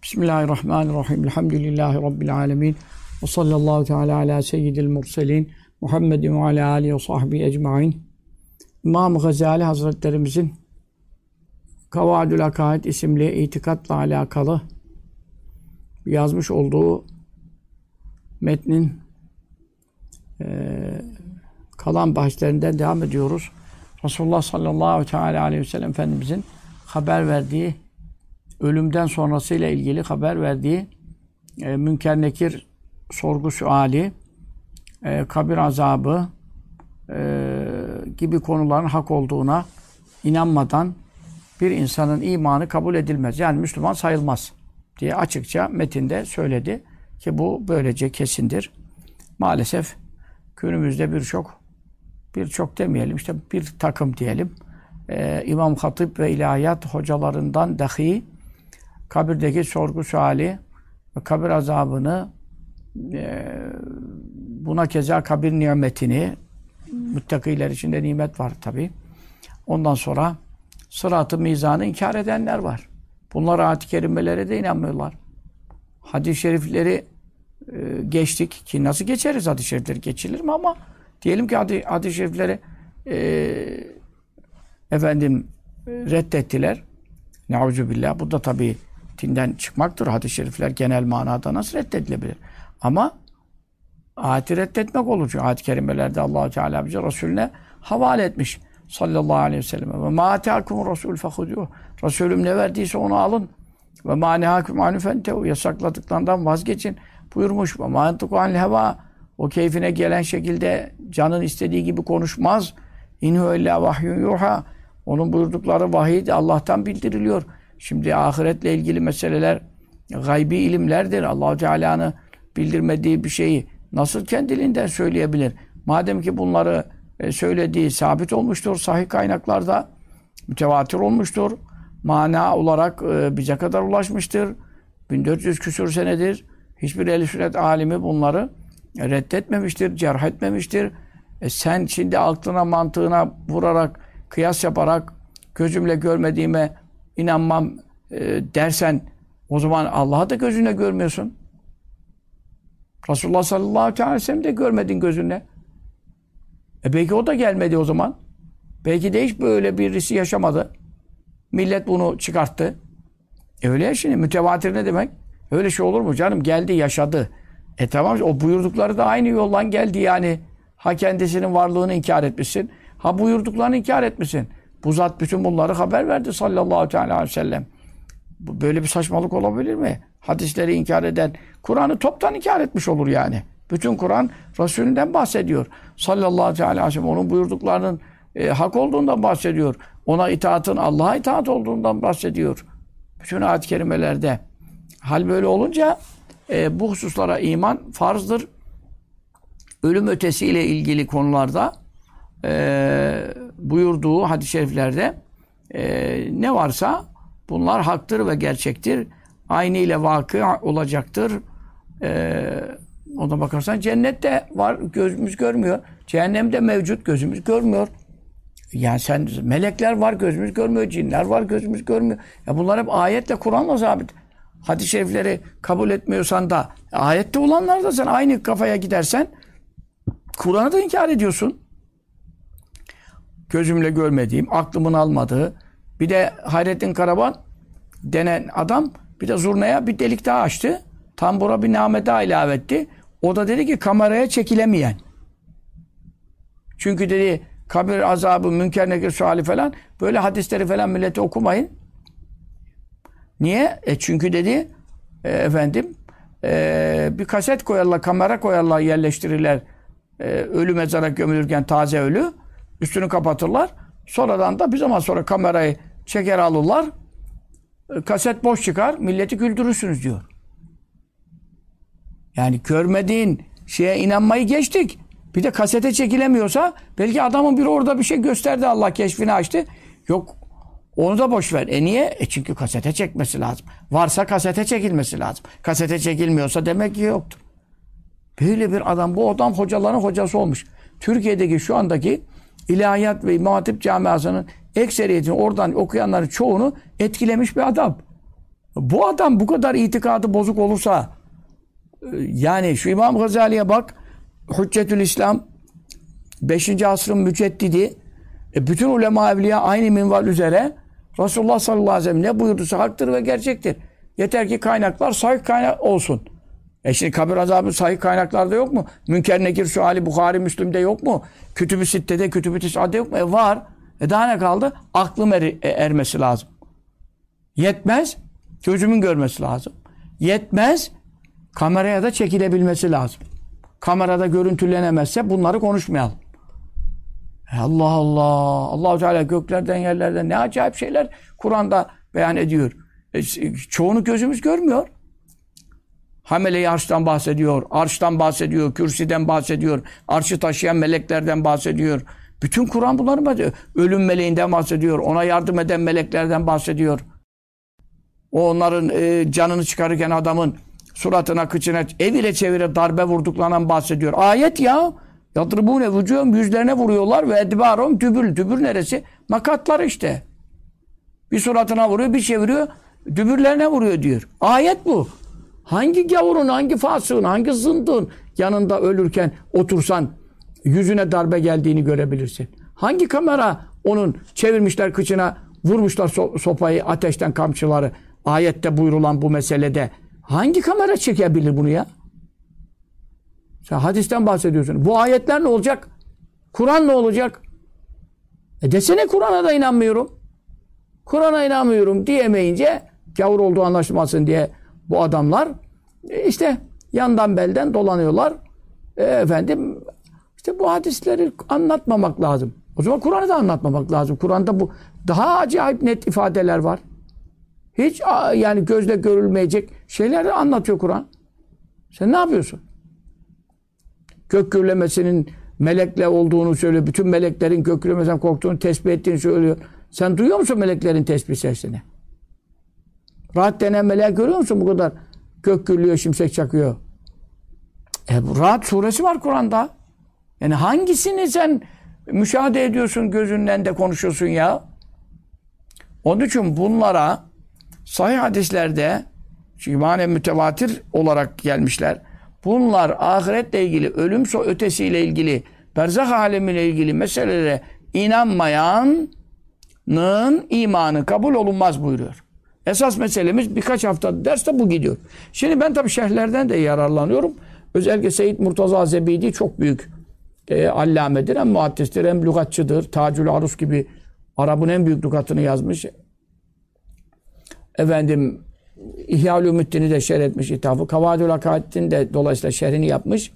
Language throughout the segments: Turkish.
Bismillahirrahmanirrahim. Elhamdülillahi Rabbil alemin. Ve sallallahu teala ala seyyidil murselin. Muhammedin ve ala alihi ve sahbihi ecmain. İmam-ı Gazali Hazretlerimizin Kavaidül Akaid isimli itikatla alakalı yazmış olduğu metnin kalan bahislerinden devam ediyoruz. Resulullah sallallahu teala aleyhi ve sellem Efendimizin haber verdiği, ölümden sonrasıyla ilgili haber verdiği Münker Nekir sorgu suali, kabir azabı gibi konuların hak olduğuna inanmadan bir insanın imanı kabul edilmez. Yani Müslüman sayılmaz diye açıkça metinde söyledi ki bu böylece kesindir. Maalesef günümüzde birçok demeyelim, işte bir takım diyelim, İmam Hatip ve ilahiyat hocalarından dahi kabirdeki sorgu suali ve kabir azabını, buna keza kabir nimetini, müttakiler için de nimet var tabi. Ondan sonra sırat-ı mizanı inkar edenler var. Bunlar ayet-i kerimelere de inanmıyorlar. Hadis-i şerifleri geçtik ki nasıl geçeriz hadis-i şerifleri, geçilir mi ama diyelim ki hadis-i şerifleri reddettiler. Neuzubillah. Bu da tabii dinden çıkmaktır. Hadis-i şerifler genel manada nasıl reddedilebilir? Ama ayeti reddetmek olur. Çünkü ayet-i kerimelerde Allah-u Teala bize Resulüne havale etmiş. Sallallahu aleyhi ve sellem. Ve mâ teâkumur rasûl fehudûh. Resulüm ne verdiyse onu alın. Ve mâ nehâkum anhu fentehu. Yasakladıklarından vazgeçin buyurmuş. Ve mâ entıku anil hevâ. O keyfine gelen şekilde canın istediği gibi konuşmaz. İnhu illâ vahyun yuhâ. Onun buyurdukları vahiy Allah'tan bildiriliyor. Şimdi ahiretle ilgili meseleler gaybi ilimlerdir. Allah-u Teala'nın bildirmediği bir şeyi nasıl kendiliğinden söyleyebilir? Madem ki bunları söylediği sabit olmuştur, sahih kaynaklarda mütevatir olmuştur, mana olarak bize kadar ulaşmıştır. 1400 küsur senedir hiçbir ehl-i sünnet alimi bunları reddetmemiştir, cerh etmemiştir. Sen şimdi aklına mantığına vurarak, kıyas yaparak gözümle görmediğime inanmam dersen o zaman Allah'ı da gözünle görmüyorsun. Resulullah sallallahu aleyhi ve sellem de görmedin gözünle. Belki o da gelmedi o zaman. Belki de hiç böyle birisi yaşamadı. Millet bunu çıkarttı. Öyle ya şimdi mütevatir ne demek? Öyle şey olur mu canım? Geldi, yaşadı. Tamam, o buyurdukları da aynı yoldan geldi yani. Ha kendisinin varlığını inkar etmişsin. Ha buyurduklarını inkar etmişsin. Bu zat bütün bunları haber verdi sallallahu aleyhi ve sellem. Böyle bir saçmalık olabilir mi? Hadisleri inkar eden, Kur'an'ı toptan inkar etmiş olur yani. Bütün Kur'an Resulünden bahsediyor. Sallallahu aleyhi ve sellem onun buyurduklarının hak olduğundan bahsediyor. Ona itaatın Allah'a itaat olduğundan bahsediyor. Bütün ayet-i kerimelerde. Hal böyle olunca bu hususlara iman farzdır. Ölüm ötesiyle ilgili konularda buyurduğu hadis-i şeriflerde ne varsa bunlar haktır ve gerçektir. Aynı ile vakı olacaktır. Ona bakarsan cennette var, gözümüz görmüyor. Cehennemde mevcut, gözümüz görmüyor. Yani melekler var, gözümüz görmüyor. Cinler var, gözümüz görmüyor. Ya bunlar hep ayetle, Kur'an'la sabit. Hadis-i şerifleri kabul etmiyorsan da ayette olanlar da sen aynı kafaya gidersen Kur'an'ı da inkar ediyorsun. Gözümle görmediğim, aklımın almadığı. Bir de Hayrettin Karaban denen adam bir de zurnaya bir delik daha açtı. Tambura bir name daha ilave etti. O da dedi ki kameraya çekilemeyen. Çünkü dedi kabir azabı, Münker Nekir suali falan böyle hadisleri falan millete okumayın. Niye? Çünkü dedi bir kaset koyarlar, kamera koyarlar, yerleştirirler. Ölü mezara gömülürken taze ölü. Üstünü kapatırlar. Sonradan da bir zaman sonra kamerayı çeker alırlar. Kaset boş çıkar. Milleti güldürürsünüz diyor. Yani görmediğin şeye inanmayı geçtik. Bir de kasete çekilemiyorsa belki adamın biri orada bir şey gösterdi, Allah keşfini açtı. Yok, onu da boş ver. Niye? Çünkü kasete çekmesi lazım. Varsa kasete çekilmesi lazım. Kasete çekilmiyorsa demek ki yoktur. Böyle bir adam, bu adam hocaların hocası olmuş. Türkiye'deki şu andaki ilahiyat ve İmam Hatip camiasının ekseriyetini, oradan okuyanların çoğunu etkilemiş bir adam. Bu adam bu kadar itikadı bozuk olursa yani şu İmam Gazali'ye bak, Hüccetül İslam 5. asrın müceddidi, bütün ulema evliya aynı minval üzere Resulullah sallallahu aleyhi ve sellem ne buyurduysa haktır ve gerçektir. Yeter ki kaynaklar sahih kaynak olsun. Şimdi kabir azabı sahih kaynaklarda yok mu? Münker Nekir suali Bukhari Müslim'de yok mu? Kütüb-i Sitte'de, Kütüb-i Tis'a'da yok mu? Var. Daha ne kaldı? Aklım ermesi lazım. Yetmez. Gözümün görmesi lazım. Yetmez. Kameraya da çekilebilmesi lazım. Kamerada görüntülenemezse bunları konuşmayalım. Allah Allah. Allah-u Teala göklerden yerlerden ne acayip şeyler Kur'an'da beyan ediyor. Çoğunu gözümüz görmüyor. Hamele-i arştan bahsediyor, arştan bahsediyor, kürsiden bahsediyor, arşı taşıyan meleklerden bahsediyor. Bütün Kur'an bunları bahsediyor. Ölüm meleğinden bahsediyor, ona yardım eden meleklerden bahsediyor. O onların canını çıkarırken adamın suratına, kıçına, ev ile çevire darbe vurduklarından bahsediyor. Ayet ya. Yadribune vücuhum, yüzlerine vuruyorlar ve edbarum dübül. Dübül neresi? Makatlar işte. Bir suratına vuruyor, bir çeviriyor, dübürlerine vuruyor diyor. Ayet bu. Hangi gavurun, hangi fasığın, hangi zındığın yanında ölürken otursan yüzüne darbe geldiğini görebilirsin. Hangi kamera onun çevirmişler kıçına, vurmuşlar sopayı, ateşten kamçıları, ayette buyurulan bu meselede. Hangi kamera çekebilir bunu ya? Sen hadisten bahsediyorsun. Bu ayetler ne olacak? Kur'an ne olacak? Desene Kur'an'a da inanmıyorum. Kur'an'a inanmıyorum diyemeyince gavur olduğu anlaşılmasın diye bu adamlar işte yandan belden dolanıyorlar. Efendim işte bu hadisleri anlatmamak lazım. O zaman Kur'an'ı da anlatmamak lazım. Kur'an'da bu daha acayip net ifadeler var. Hiç yani gözle görülmeyecek şeyleri anlatıyor Kur'an. Sen ne yapıyorsun? Gök gürlemesinin melekle olduğunu söylüyor. Bütün meleklerin gök gürlemesinden korktuğunu, tesbih ettiğini söylüyor. Sen duyuyor musun meleklerin tesbih sesini? Rahat denen meleği görüyor musun bu kadar? Gök gürlüyor, şimşek çakıyor. Bu Rahat suresi var Kur'an'da. Yani hangisini sen müşahede ediyorsun, gözünden de konuşuyorsun ya? Onun için bunlara sahih hadislerde çünkü manen mütevatir olarak gelmişler. Bunlar ahiretle ilgili, ölüm ötesiyle ilgili, berzah alemiyle ilgili meselelere inanmayanın imanı kabul olunmaz buyuruyor. Esas meselemiz birkaç hafta derste bu gidiyor. Şimdi ben tabii şerhlerden de yararlanıyorum. Özellikle Seyyid Murtaza Zebidi çok büyük allamedir. Hem muhaddistir hem lügatçıdır. Tacül Arus gibi Arap'ın en büyük lügatını yazmış. Efendim İhya-ül-Ümmüddin'i de şerh etmiş ithafı. Kavadül Hakâdet'in de dolayısıyla şerhini yapmış.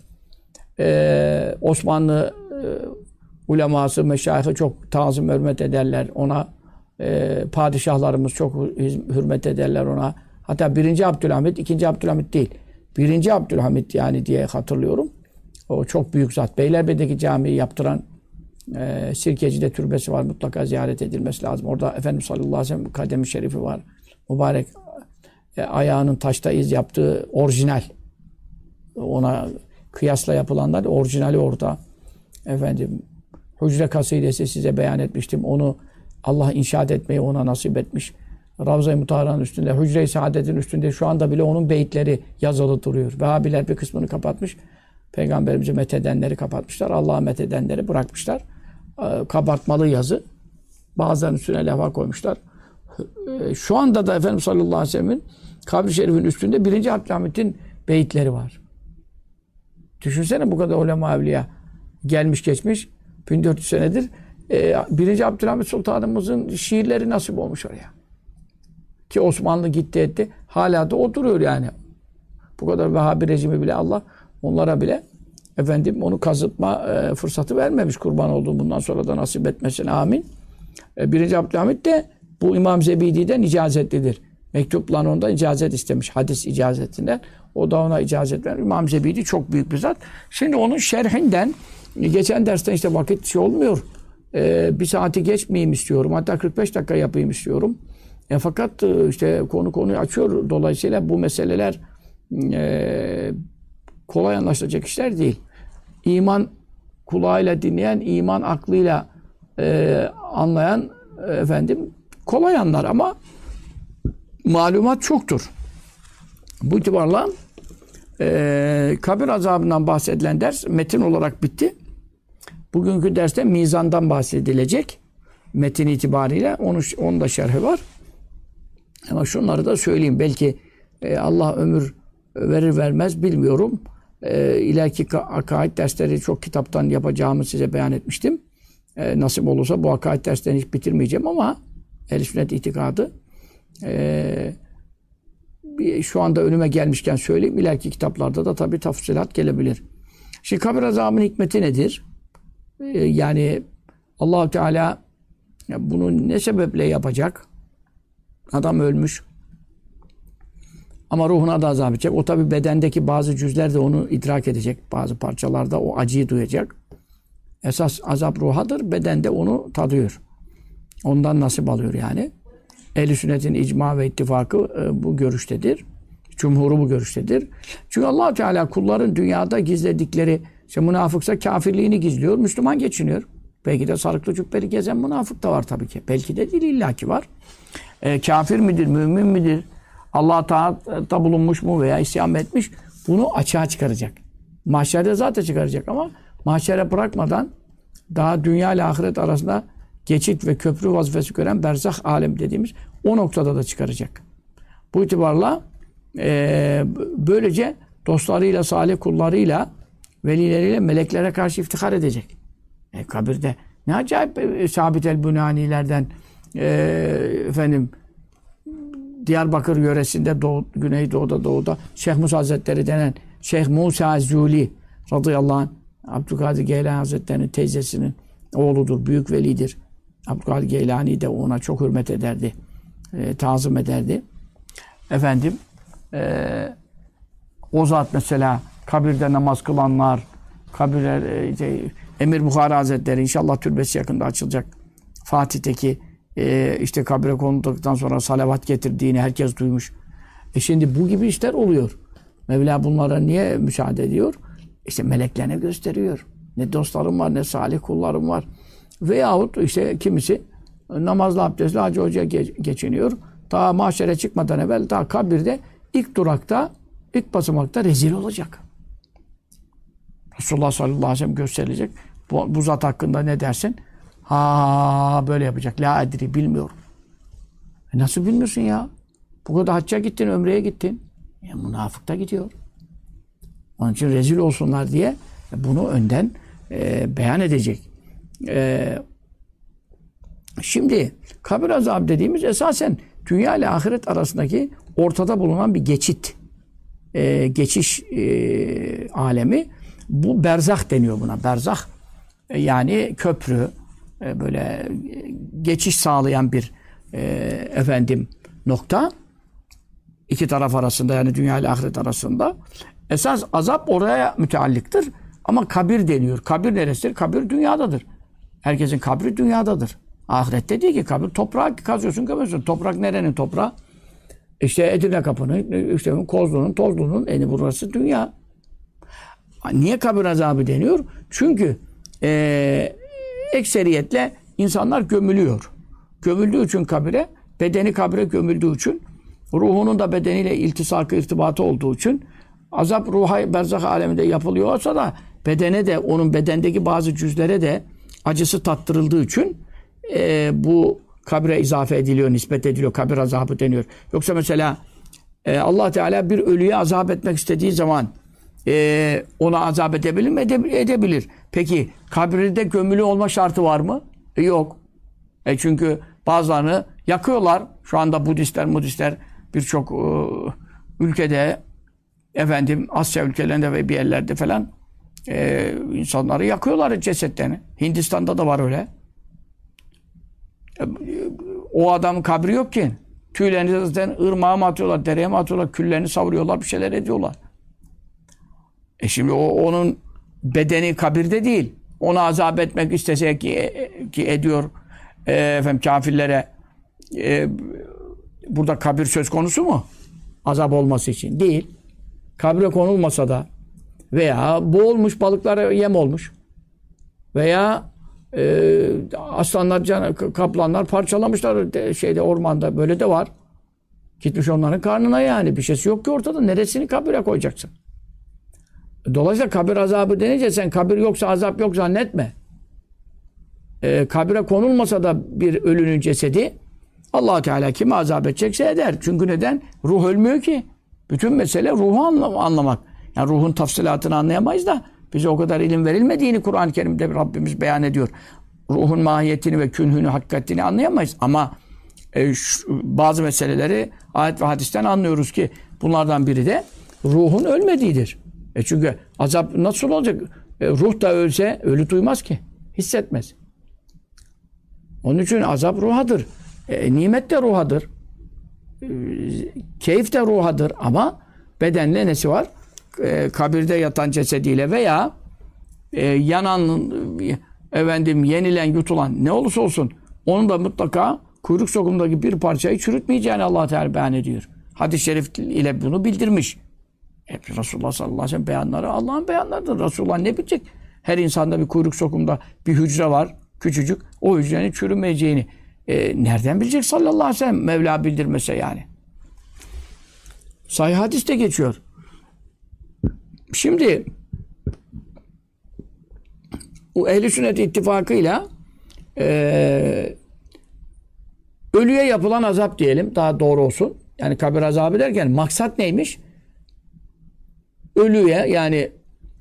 Osmanlı uleması, meşayihı çok tazim hürmet ederler ona. Padişahlarımız çok hürmet ederler ona. Hatta 1. Abdülhamit, 2. Abdülhamit değil. 1. Abdülhamit yani diye hatırlıyorum. O çok büyük zat. Beylerbeyi'deki camiyi yaptıran Sirkeci'de türbesi var. Mutlaka ziyaret edilmesi lazım. Orada Efendimiz sallallahu aleyhi ve sellem kademi şerifi var. Mübarek ayağının taşta iz yaptığı orijinal. Ona kıyasla yapılanlar orijinali orada. Efendim Hucre kasidesi size beyan etmiştim. Onu Allah inşaat etmeyi ona nasip etmiş. Ravza-i Mutahhara'nın üstünde, Hücre-i Saadet'in üstünde şu anda bile onun beyitleri yazılı duruyor. Vehhabiler bir kısmını kapatmış. Peygamberimizi methedenleri kapatmışlar. Allah'ı methedenleri bırakmışlar. Kabartmalı yazı. Bazılarının üstüne levha koymuşlar. Şu anda da Efendimiz sallallahu aleyhi ve sellem'in kabri şerifin üstünde 1. Abdülhamit'in beyitleri var. Düşünsene bu kadar ulema evliya gelmiş geçmiş 1400 senedir 1. Abdülhamit Sultanımızın şiirleri nasip olmuş oraya. Ki Osmanlı gitti etti. Hala da o duruyor yani. Bu kadar Vehhabi rejimi bile Allah onlara bile efendim onu kazıtma fırsatı vermemiş. Kurban olduğum bundan sonra da nasip etmesin. Amin. 1. Abdülhamit de bu İmam Zebidi'den icazetlidir. Mektupla ondan icazet istemiş. Hadis icazetinden. O da ona icazet vermiş. İmam Zebidi çok büyük bir zat. Şimdi onun şerhinden geçen dersten işte vakit olmuyor. Bir saati geçmeyeyim istiyorum. Hatta 45 dakika yapayım istiyorum. Fakat işte konuyu açıyor. Dolayısıyla bu meseleler kolay anlaşılacak işler değil. İman kulağıyla dinleyen, iman aklıyla anlayan efendim kolay anlar ama malumat çoktur. Bu itibarla kabir azabından bahsedilen ders metin olarak bitti. Bugünkü derste mizandan bahsedilecek. Metin itibariyle onun da şerhi var. Ama şunları da söyleyeyim. Belki Allah ömür verir vermez bilmiyorum. İleriki akaid dersleri çok kitaptan yapacağımı size beyan etmiştim. Nasip olursa bu akaid derslerini hiç bitirmeyeceğim ama Ehl-i Sünnet itikadı şu anda önüme gelmişken söyleyeyim. İleriki kitaplarda da tabii tafsilat gelebilir. Şimdi kabir azabının hikmeti nedir? Yani Allah-u Teala bunu ne sebeple yapacak? Adam ölmüş. Ama ruhuna da azap edecek. O tabii bedendeki bazı cüzler de onu idrak edecek. Bazı parçalarda o acıyı duyacak. Esas azap ruhadır. Bedende onu tadıyor. Ondan nasip alıyor yani. Ehl-i Sünnet'in icma ve ittifakı bu görüştedir. Cumhuru bu görüştedir. Çünkü Allah Teala kulların dünyada gizledikleri, işte münafıksa kafirliğini gizliyor, Müslüman geçiniyor. Belki de sarıklı cübbeli gezen münafık da var tabii ki. Belki de değil, illaki var. Kafir midir, mümin midir? Allah'a taatta bulunmuş mu veya isyan etmiş? Bunu açığa çıkaracak. Mahşerde zaten çıkaracak ama mahşere bırakmadan daha dünya ile ahiret arasında geçit ve köprü vazifesi gören berzah alem dediğimiz o noktada da çıkaracak. Bu itibarla böylece dostlarıyla, salih kullarıyla, velileriyle, meleklere karşı iftihar edecek. Kabirde ne acayip Sabit el-Bunani'lerden Diyarbakır yöresinde Güneydoğu'da, Doğu'da Şeyh Musa Hazretleri denen Şeyh Musa Zuli radıyallahu anh Abdülkadir Geylani Hazretleri'nin teyzesinin oğludur. Büyük velidir. Abdülkadir Geylani de ona çok hürmet ederdi. Tazım ederdi. O zat mesela kabirde namaz kılanlar, kabirler, Emir Bukhari Hazretleri inşallah türbesi yakında açılacak. Fatih'teki işte kabire konulduktan sonra salavat getirdiğini herkes duymuş. Şimdi bu gibi işler oluyor. Mevla bunlara niye müsaade ediyor? İşte meleklerine gösteriyor. Ne dostlarım var, ne salih kullarım var. Veyahut işte kimisi namazlı abdestli Hacı Hoca'ya geçiniyor. Daha mahşere çıkmadan evvel daha kabirde ilk durakta, ilk basamakta rezil olacak. Resulullah sallallahu aleyhi ve sellem gösterilecek. Bu zat hakkında ne dersin? Böyle yapacak. La edri, bilmiyorum. Nasıl bilmiyorsun ya? Bu kadar hacca gittin, ömreye gittin. Münafık da gidiyor. Onun için rezil olsunlar diye bunu önden beyan edecek. Şimdi kabir azabı dediğimiz esasen dünya ile ahiret arasındaki ortada bulunan bir geçit. Geçiş alemi. Bu berzah deniyor buna. Berzah yani köprü, böyle geçiş sağlayan bir nokta. İki taraf arasında, yani dünya ile ahiret arasında. Esas azap oraya müteallıktır. Ama kabir deniyor. Kabir neresidir? Kabir dünyadadır. Herkesin kabri dünyadadır. Ahirette değil ki kabir. Toprağı kazıyorsun, gömüyorsun. Toprak nerenin toprağı? İşte Edirne Kapı'nın, işte Kozlu'nun, Tozlu'nun, burası dünya. Niye kabir azabı deniyor? Çünkü ekseriyetle insanlar gömülüyor. Gömüldüğü için kabire, bedeni kabire gömüldüğü için, ruhunun da bedeniyle iltisakı, irtibatı olduğu için azap ruha berzah aleminde yapılıyorsa da bedene de, onun bedendeki bazı cüzlere de acısı tattırıldığı için bu kabre izafe ediliyor, nispet ediliyor, kabir azabı deniyor. Yoksa mesela Allah Teala bir ölüye azap etmek istediği zaman ona azap edebilir mi? Edebilir. Peki kabirde gömülü olma şartı var mı? Yok. Çünkü bazılarını yakıyorlar. Şu anda Budistler birçok ülkede, Asya ülkelerinde ve bir yerlerde falan insanları yakıyorlar cesetlerini. Hindistan'da da var öyle. O adamın kabri yok ki. Tüylerini zaten ırmağa mı atıyorlar, dereye mi atıyorlar, küllerini savuruyorlar, bir şeyler ediyorlar. Şimdi onun bedeni kabirde değil. Ona azap etmek istese ki ediyor kafirlere, burada kabir söz konusu mu? Azap olması için. Değil. Kabre konulmasa da veya boğulmuş balıklara yem olmuş veya aslanlar, kaplanlar parçalamışlar ormanda. Böyle de var. Gitmiş onların karnına yani. Bir şeysi yok ki ortada. Neresini kabire koyacaksın? Dolayısıyla kabir azabı denince sen kabir yoksa azap yok zannetme. Kabire konulmasa da bir ölünün cesedi Allah Teala kimi azap edecekse eder. Çünkü neden? Ruh ölmüyor ki. Bütün mesele ruhu anlamak. Yani ruhun tafsilatını anlayamayız da bize o kadar ilim verilmediğini Kur'an-ı Kerim'de Rabbimiz beyan ediyor. Ruhun mahiyetini ve künhünü, hakikatini anlayamayız. Ama bazı meseleleri ayet ve hadisten anlıyoruz ki bunlardan biri de ruhun ölmediğidir. Çünkü azap nasıl olacak? Ruh da ölse ölü duymaz ki. Hissetmez. Onun için azap ruhadır. Nimet de ruhadır. Keyif de ruhadır. Ama bedenle nesi var? Kabirde yatan cesediyle veya yanan, yenilen, yutulan ne olursa olsun onun da mutlaka kuyruk sokumundaki bir parçayı çürütmeyeceğini Allah Teala beyan ediyor. Hadis-i şerif ile bunu bildirmiş. Resulullah sallallahu aleyhi ve sellem beyanları Allah'ın beyanlarıdır. Resulullah ne bilecek? Her insanda bir kuyruk sokumunda bir hücre var. Küçücük. O hücrenin çürümeyeceğini nereden bilecek sallallahu aleyhi ve sellem? Mevla bildirmese yani. Sahih hadiste geçiyor. Şimdi bu Ehl-i Sünnet ittifakıyla ölüye yapılan azap diyelim. Daha doğru olsun. Yani kabir azabı derken maksat neymiş? Ölüye yani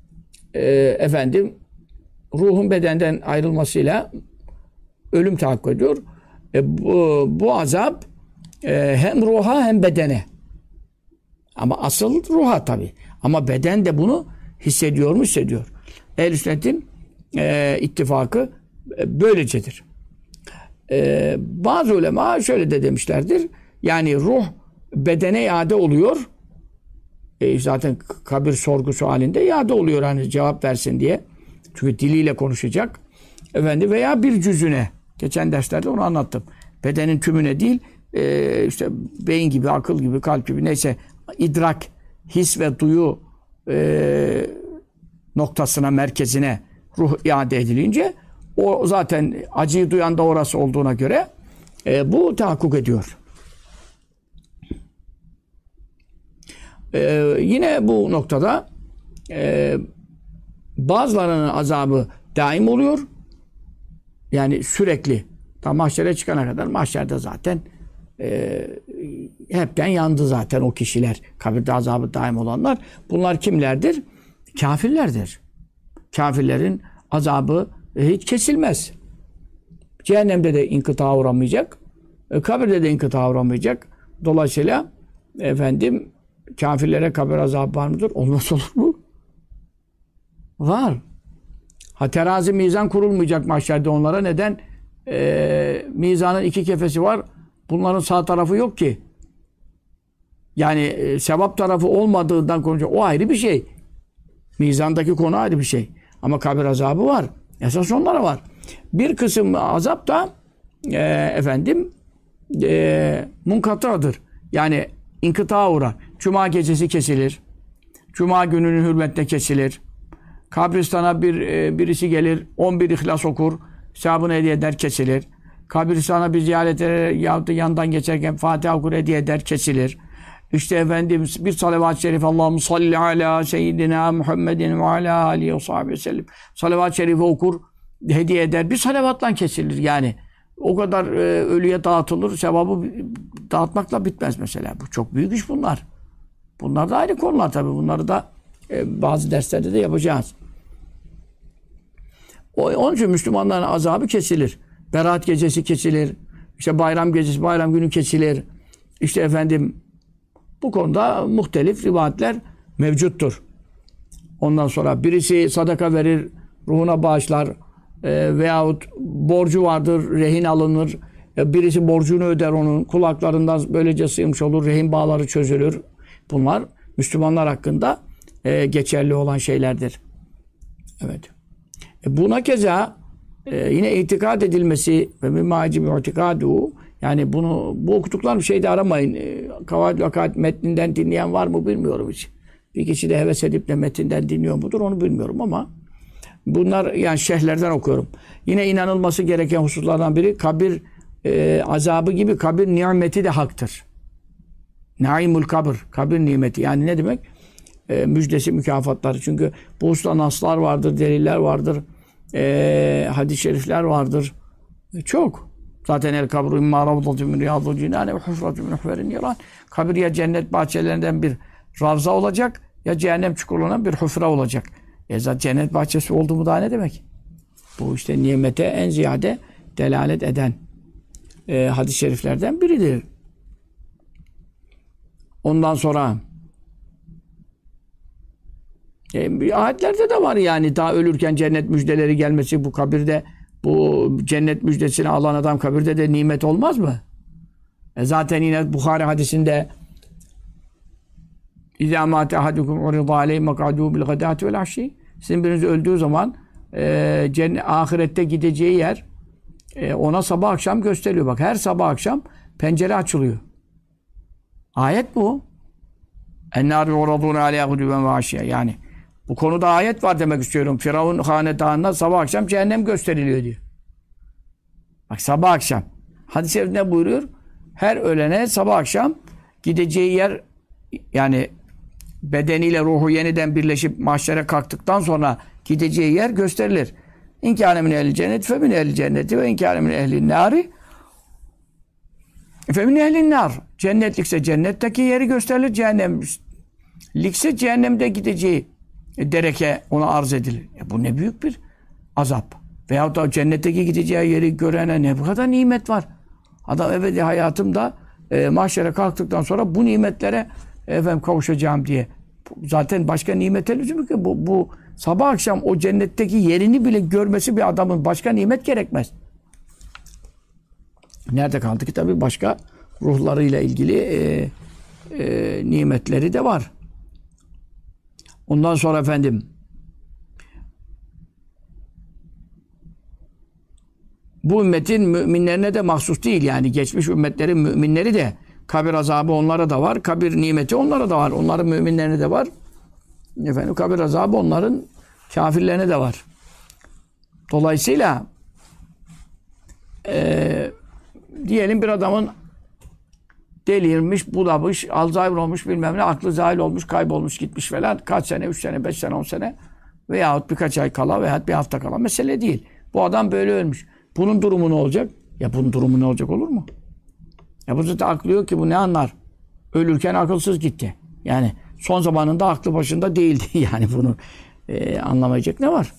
ruhun bedenden ayrılmasıyla ölüm tahakkuk ediyor. Bu azap hem ruha hem bedene. Ama asıl ruha tabii. Ama beden de bunu hissediyor mu? Hissediyor. Ehl-i Sünnet'in ittifakı böylecedir. Bazı ulema şöyle de demişlerdir. Yani ruh bedene iade oluyor. Zaten kabir sorgusu halinde iade oluyor hani cevap versin diye. Çünkü diliyle konuşacak. Veya bir cüzüne. Geçen derslerde onu anlattım. Bedenin tümüne değil, işte beyin gibi, akıl gibi, kalp gibi neyse idrak, his ve duyu noktasına, merkezine ruh iade edilince o zaten acıyı duyan da orası olduğuna göre bu tahakkuk ediyor. Yine bu noktada bazılarının azabı daim oluyor. Yani sürekli. Tam mahşere çıkana kadar mahşerde zaten hepten yandı zaten o kişiler. Kabirde azabı daim olanlar. Bunlar kimlerdir? Kafirlerdir. Kafirlerin azabı hiç kesilmez. Cehennemde de inkıtağa uğramayacak. Kabirde de inkıtağa uğramayacak. Dolayısıyla kafirlere kabir azabı var mıdır? Olmaz olur mu? Var. Terazi mizan kurulmayacak mahşerde onlara. Neden? Mizanın iki kefesi var. Bunların sağ tarafı yok ki. Yani sevap tarafı olmadığından konuşuyor. O ayrı bir şey. Mizandaki konu ayrı bir şey. Ama kabir azabı var. Esas onlara var. Bir kısım azap da munkatıdır. Yani inkıtağa uğrar. Cuma gecesi kesilir. Cuma gününün hürmetine kesilir. Kabristana birisi gelir, 11 İhlas okur, sevabını hediye eder, kesilir. Kabristana bir ziyaret eder, yahut da yandan geçerken Fatiha okur, hediye eder, kesilir. İşte bir salavat-ı şerif, Allahümme salli ala seyyidina Muhammedin ve ala aleyhi ve sahibi sellem. Salavat-ı şerifi okur, hediye eder, bir salavatla kesilir yani. O kadar ölüye dağıtılır, sevabı dağıtmakla bitmez mesela. Bu çok büyük iş bunlar. Bunlar da ayrı konular tabii. Bunları da bazı derslerde de yapacağız. Onun için Müslümanların azabı kesilir. Berat gecesi kesilir. İşte bayram gecesi, bayram günü kesilir. İşte bu konuda muhtelif rivayetler mevcuttur. Ondan sonra birisi sadaka verir, ruhuna bağışlar veyahut borcu vardır, rehin alınır. Birisi borcunu öder onun. Kulaklarından böylece sıymış olur, rehin bağları çözülür. Bunlar Müslümanlar hakkında geçerli olan şeylerdir. Evet. Buna keza yine itikad edilmesi ve mimâcib itikâdû yani bu okuduklarım şeyde aramayın. Kavaid-ül Akaid metninden dinleyen var mı bilmiyorum hiç. Bir kişi de heves edip de metinden dinliyor mudur onu bilmiyorum ama bunlar yani şerhlerden okuyorum. Yine inanılması gereken hususlardan biri kabir azabı gibi kabir nimeti de haktır. Naimul kabir. Kabir nimeti. Yani ne demek? Müjdesi, mükafatları. Çünkü bu usta naslar vardır, deliller vardır. Hadis-i şerifler vardır. Çok. Zaten el kabru imma ravdatun min riyadul cinane ve hufratun min hufverin niran. Kabir ya cennet bahçelerinden bir ravza olacak ya cehennem çukurundan bir hufra olacak. Zaten cennet bahçesi oldu mu daha ne demek? Bu işte nimete en ziyade delalet eden hadis-i şeriflerden biridir. Ondan sonra ayetlerde de var yani daha ölürken cennet müjdeleri gelmesi bu kabirde bu cennet müjdesini alan adam kabirde de nimet olmaz mı? Zaten yine Buhari hadisinde İzâ mâte ahadukum urida aleyhi mak'adû bil gadâti vel aşşî. Sizin biriniz öldüğü zaman ahirette gideceği yer ona sabah akşam gösteriliyor. Bak her sabah akşam pencere açılıyor. Ayet bu. اَنَّارِ وَرَضُونَ عَلَيْهَا غُدُوًا وَعَشِيًا. Yani bu konuda ayet var demek istiyorum. Firavun hanedanına sabah akşam cehennem gösteriliyor diyor. Bak sabah akşam. Hadis-i şerif ne buyuruyor? Her ölene sabah akşam gideceği yer yani bedeniyle ruhu yeniden birleşip mahşere kalktıktan sonra gideceği yer gösterilir. İn kâne min ehl-i cennet fe min ehl-i cenneti ve in kâne min ehl-i nâri fe min ehl-i nâr. Cennetlikse cennetteki yeri gösterilir. Cehennemlikse cehennemde gideceği dereke ona arz edilir. Bu ne büyük bir azap. Veyahut da cennetteki gideceği yeri görene ne bu kadar nimet var. Adam ebedi hayatımda mahşere kalktıktan sonra bu nimetlere kavuşacağım diye. Zaten başka nimete lüzum yok ki. Bu sabah akşam o cennetteki yerini bile görmesi bir adamın başka nimet gerekmez. Nerede kaldı ki tabii başka ruhlarıyla ilgili nimetleri de var. Ondan sonra efendim bu ümmetin müminlerine de mahsus değil. Yani geçmiş ümmetlerin müminleri de kabir azabı onlara da var. Kabir nimeti onlara da var. Onların müminlerine de var. Efendim kabir azabı onların kafirlerine de var. Dolayısıyla diyelim bir adamın delirmiş, budamış, Alzheimer olmuş bilmem ne, aklı zahil olmuş, kaybolmuş, gitmiş falan. Kaç sene, 3 sene, 5 sene, 10 sene veyahut birkaç ay kala veyahut bir hafta kala mesele değil. Bu adam böyle ölmüş. Bunun durumu ne olacak? Ya bunun durumu ne olacak olur mu? Ya bu zaten aklı yok ki bu ne anlar? Ölürken akılsız gitti. Yani son zamanında aklı başında değildi. Yani bunu anlamayacak ne var?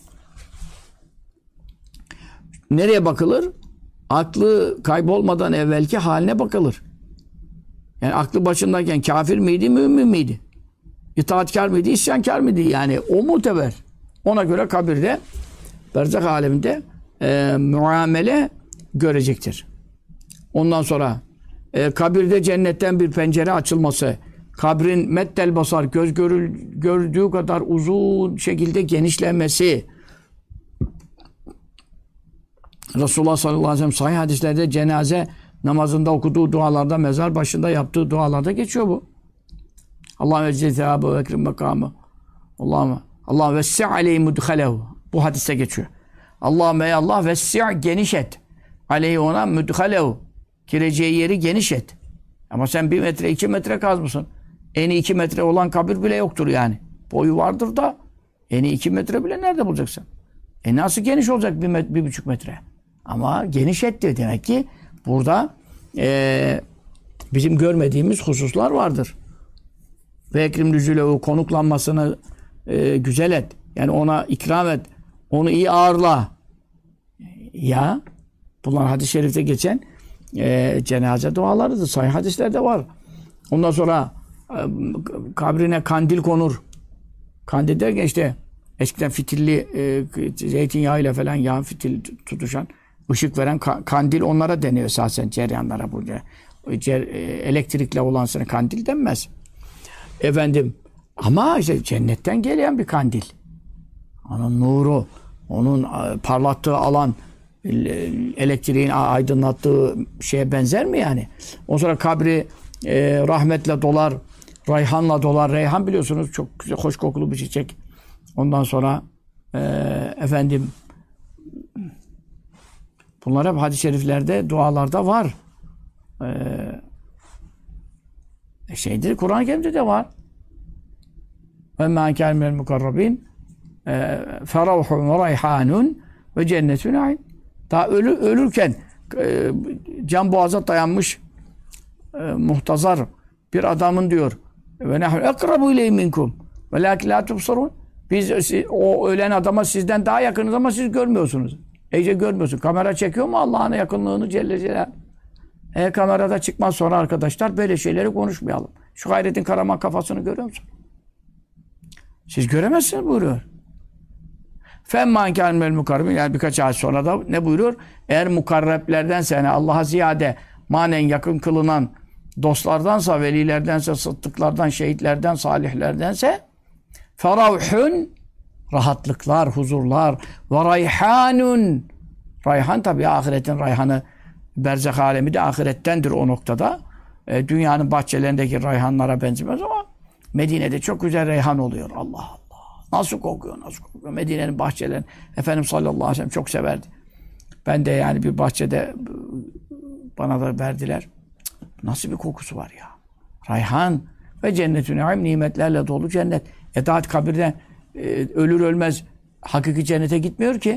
Nereye bakılır? Aklı kaybolmadan evvelki haline bakılır. Yani aklı başındayken kafir miydi, mümin miydi? İtaatkar mıydı, isyankar mıydı? Yani o muteber. Ona göre kabirde, berzak aleminde muamele görecektir. Ondan sonra kabirde cennetten bir pencere açılması, kabrin meddel basar, göz gördüğü kadar uzun şekilde genişlemesi, Resulullah sallallahu aleyhi ve sellem sahih hadislerde cenaze namazında okuduğu dualarda, mezar başında yaptığı dualarda geçiyor bu. Allahümme ecce sevâbu ve ekrim mekamı. Allahümme vessi' aleyhi mudhalehu. Bu hadiste geçiyor. Allahümme ey Allah vessi' geniş et. Aleyhi ona mudhalehu. Gireceği yeri geniş et. Ama sen 1 metre, 2 metre kazmışsın. Eni 2 metre olan kabir bile yoktur yani. Boyu vardır da eni 2 metre bile nerede bulacaksın? Nasıl geniş olacak 1,5 metre? Ama geniş et diyor. Demek ki burada bizim görmediğimiz hususlar vardır. Ve ekrim nüzülehu konuklanmasını güzel et. Yani ona ikram et. Onu iyi ağırla. Ya bunlar hadis-i şerifte geçen cenaze dualarıdır. Sahih hadislerde var. Ondan sonra kabrine kandil konur. Kandil derken işte eskiden fitilli zeytinyağıyla falan yağ fitil tutuşan ışık veren kandil onlara deniyor esasen ceryanlara burada. Elektrikle olan sana kandil denmez. Efendim ama işte cennetten gelen bir kandil. Onun nuru, onun parlattığı alan elektriğin aydınlattığı şeye benzer mi yani? Ondan sonra kabri rahmetle dolar, reyhanla dolar. Reyhan biliyorsunuz çok güzel, hoş kokulu bir çiçek. Ondan sonra efendim bunlar hep hadis-i şeriflerde, dualarda var. Şeydir, Kur'an-ı Kerim'de de var. Ve mâ kâne minel mukarrabîn feravhun ve rayhanun ve cennetun na'im. Daha ölürken can boğaza dayanmış muhtazar bir adamın diyor ve nahnu akrabu ileyhi minkum velakin la tubsarun. Biz o ölen adama sizden daha yakınız ama siz görmüyorsunuz. İyice görmüyorsun. Kamera çekiyor mu Allah'ın yakınlığını Celle Celaluhu? Kamerada çıkmaz sonra arkadaşlar böyle şeyleri konuşmayalım. Şu Hayrettin Karaman kafasını görüyor musun? Siz göremezsiniz buyuruyor. Femman kânemel mukarrabîn, yani birkaç ay sonra da ne buyuruyor? Eğer mukarreplerdense, yani Allah'a ziyade manen yakın kılınan dostlardansa, velilerdense, sıddıklardan, şehitlerden, salihlerdense feravhun, rahatlıklar, huzurlar ve rayhanun, rayhan tabi ahiretin rayhanı, berzeh alemi de ahirettendir o noktada. Dünyanın bahçelerindeki rayhanlara benzemez ama Medine'de çok güzel reyhan oluyor. Allah Allah. Nasıl kokuyor, nasıl kokuyor. Medine'nin bahçelerini Efendimiz sallallahu aleyhi ve sellem çok severdi. Ben de yani bir bahçede bana da verdiler. Nasıl bir kokusu var ya. Rayhan ve cennetün na'im, nimetlerle dolu cennet. Edaat kabirden ölür ölmez hakiki cennete gitmiyor ki.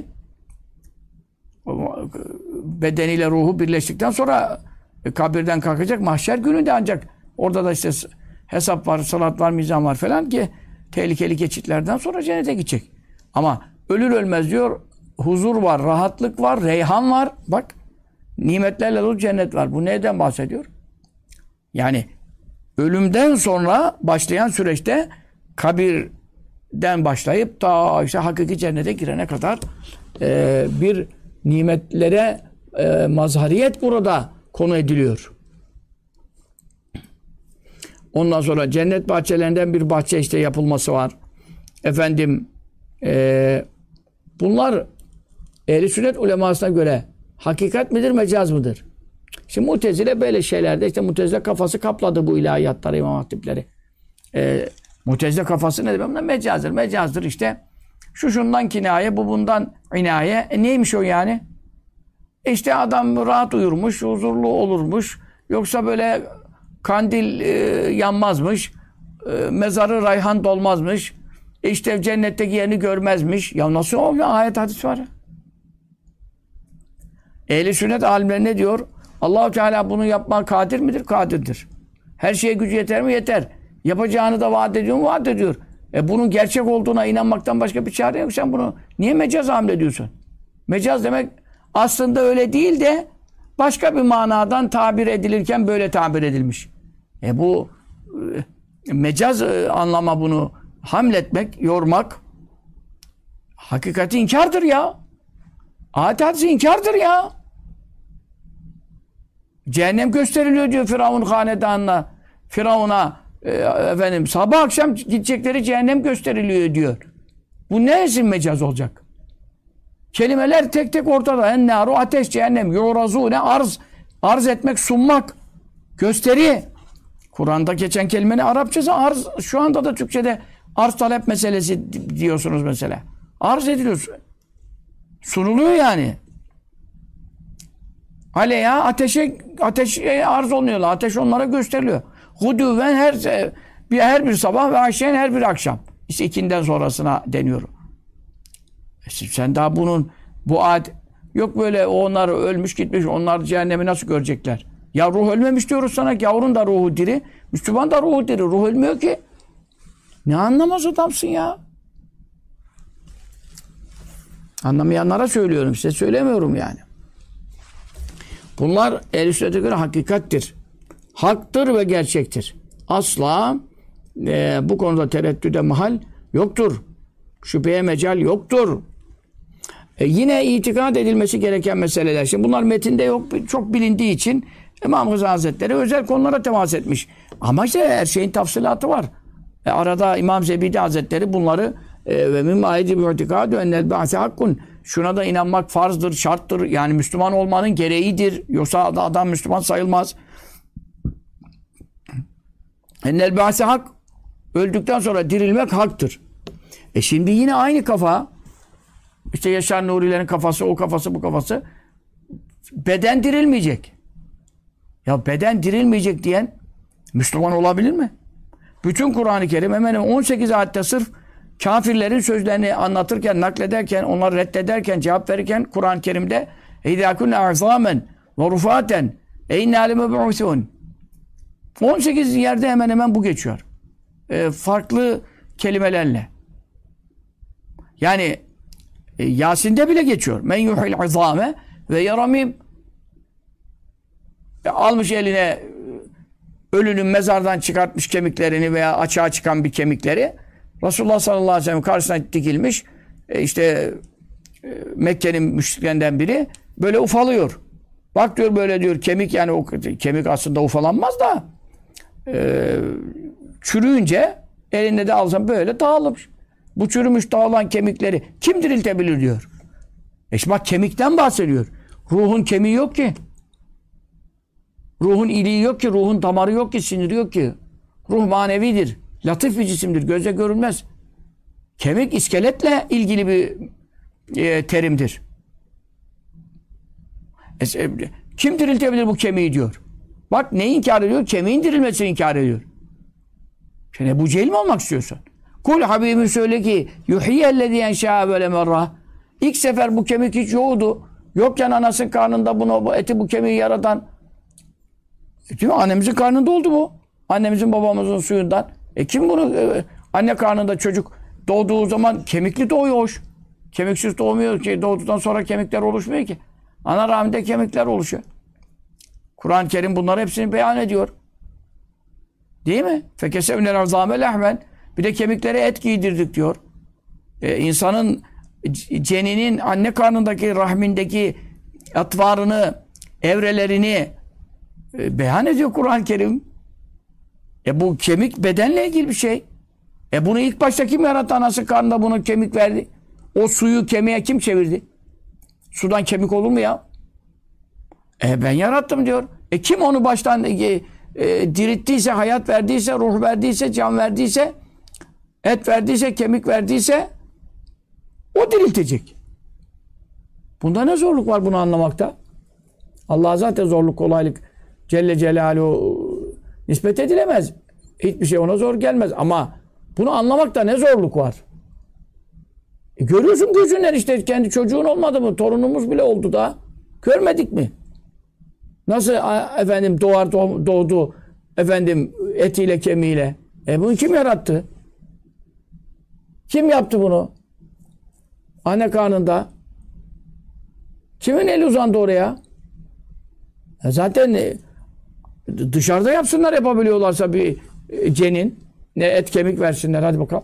Bedeniyle ruhu birleştikten sonra kabirden kalkacak, mahşer gününde ancak orada da işte hesap var, salat var, mizan var falan ki tehlikeli geçitlerden sonra cennete gidecek. Ama ölür ölmez diyor, huzur var, rahatlık var, reyhan var. Bak, nimetlerle dolu cennet var. Bu neyden bahsediyor? Yani ölümden sonra başlayan süreçte kabirden başlayıp ta işte hakiki cennete girene kadar bir nimetlere mazhariyet burada konu ediliyor. Ondan sonra cennet bahçelerinden bir bahçe işte yapılması var. Efendim bunlar ehl-i sünnet ulemasına göre hakikat midir, mecaz mıdır? Şimdi Mutezile böyle şeylerde işte Mutezile kafası kapladı bu ilahiyatları, imam hatipleri. Mutezile kafası ne demek? Mecazdır. Mecazdır işte. Şu şundan kinaye, bu bundan inaye. Neymiş o yani? İşte adam rahat uyurmuş, huzurlu olurmuş. Yoksa böyle kandil yanmazmış. Mezarı rayhan dolmazmış. İşte cennetteki yerini görmezmiş. Ya nasıl oluyor? Ayet hadis var. Ehl-i sünnet alimleri ne diyor? Allah-u Teala bunu yapmaya kadir midir? Kadirdir. Her şeye gücü yeter mi? Yeter. Yapacağını da vaat ediyor mu? Vaat ediyor. Bunun gerçek olduğuna inanmaktan başka bir çare yok. Sen bunu niye mecaz hamlediyorsun? Mecaz demek aslında öyle değil de başka bir manadan tabir edilirken böyle tabir edilmiş. Bu mecaz anlama bunu hamletmek, yormak hakikati inkardır ya. Ayet hadisi inkardır ya. Cehennem gösteriliyor diyor Firavun hanedanına. Firavun'a efendim sabah akşam gidecekleri cehennem gösteriliyor diyor. Bu neresi mecaz olacak? Kelimeler tek tek ortada. Ennâru ateş, cehennem, yurazûne arz etmek, sunmak, gösteri. Kur'an'da geçen kelimenin Arapçası arz. Şu anda da Türkçe'de arz talep meselesi diyorsunuz mesela. Arz ediliyor. Sunuluyor yani. Aleyha ateşe arz oluyorlar. Ateş onlara gösteriliyor. Hudüven her bir sabah ve akşam her bir akşam. İşte ikinden sonrasına deniyor. Sen daha bu ad yok böyle onlar ölmüş gitmiş, onlar cehennemi nasıl görecekler? Ya ruh ölmemiş diyoruz sana, yavrun da ruhu diri, Müslüman da ruhu diri, ruh ölmüyor ki. Ne anlamaz adamsın ya? Anlamayanlara söylüyorum, size söylemiyorum yani. Bunlar ehl-i sünnete göre hakikattir. Haktır ve gerçektir. Asla bu konuda tereddüde mahal yoktur. Şüpheye mecal yoktur. Yine itikad edilmesi gereken meseleler. Şimdi bunlar metinde yok, çok bilindiği için İmam Gazali Hazretleri özel konulara temas etmiş. Ama işte her şeyin tafsilatı var. Arada İmam Zebidi Hazretleri bunları ve mimma yecibu itikadu ennel ba'se hakkun. Şuna da inanmak farzdır, şarttır. Yani Müslüman olmanın gereğidir. Yoksa adam Müslüman sayılmaz. Ennel ba'se hak. Öldükten sonra dirilmek haktır. Şimdi yine aynı kafa, işte Yaşar Nuri'lerin kafası, o kafası, bu kafası. Beden dirilmeyecek. Ya beden dirilmeyecek diyen Müslüman olabilir mi? Bütün Kur'an-ı Kerim hemen 18 ayette sırf kafirlerin sözlerini anlatırken, naklederken, onları reddederken, cevap verirken Kur'an-ı Kerim'de اِذَا كُنَّ اَعْظَامًا وَرُفَاتًا اَيْنَا لِمَبْعُثُونَ 18 yerde hemen hemen bu geçiyor. Farklı kelimelerle. Yani Yasin'de bile geçiyor. Men yuhil izame ve yaramim. Almış eline ölünün mezardan çıkartmış kemiklerini veya açığa çıkan bir kemikleri. Resulullah sallallahu aleyhi ve sellem karşısına dikilmiş. Mekke'nin müşriklerinden biri böyle ufalıyor. Bak diyor böyle diyor kemik, yani o kemik aslında ufalanmaz da çürüyünce elinde de alsam böyle dağılmış. Bu çürümüş dağılan kemikleri kim diriltebilir diyor. Bak kemikten bahsediyor. Ruhun kemiği yok ki. Ruhun iliği yok ki. Ruhun damarı yok ki. Siniri yok ki. Ruh manevidir. Latif bir cisimdir. Göze görülmez. Kemik iskeletle ilgili bir terimdir. Kim diriltebilir bu kemiği diyor. Bak neyi inkar ediyor? Kemiğin dirilmesini inkar ediyor. Sen Ebu Cehil mi olmak istiyorsun? Kul Habibim söyle ki yuhiyyellezî enşâ böyle merra. İlk sefer bu kemik hiç yoktu. Yokken anasının karnında bu eti, bu kemiği yaratan. Değil mi? Annemizin karnında oldu bu. Annemizin babamızın suyundan. Kim bunu anne karnında çocuk doğduğu zaman kemikli doğuyor. Kemiksiz doğmuyor ki. Doğduktan sonra kemikler oluşmuyor ki. Ana rahminde kemikler oluşuyor. Kur'an-ı Kerim bunları hepsini beyan ediyor. Değil mi? Fekesevnel azâme lehmen. Bir de kemiklere et giydirdik diyor. İnsanın ceninin anne karnındaki rahmindeki atvarını, evrelerini beyan ediyor Kur'an-ı Kerim. Bu kemik bedenle ilgili bir şey. Bunu ilk başta kim yarattı? Anası karnında bunu kemik verdi. O suyu kemiğe kim çevirdi? Sudan kemik olur mu ya? Ben yarattım diyor. Kim onu baştan dirittiyse, hayat verdiyse, ruh verdiyse, can verdiyse, et verdiyse, kemik verdiyse o diriltecek. Bunda ne zorluk var bunu anlamakta? Allah'a zaten zorluk, kolaylık Celle Celaluhu nispet edilemez. Hiçbir şey ona zor gelmez. Ama bunu anlamakta ne zorluk var? Görüyorsun gözünden işte, kendi çocuğun olmadı mı? Torunumuz bile oldu da. Görmedik mi? Nasıl efendim doğdu efendim etiyle kemiğiyle. Bunu kim yarattı? Kim yaptı bunu? Anne karnında. Kimin eli uzandı oraya? Zaten dışarıda yapsınlar, yapabiliyorlarsa bir cenin. Ne et kemik versinler, hadi bakalım.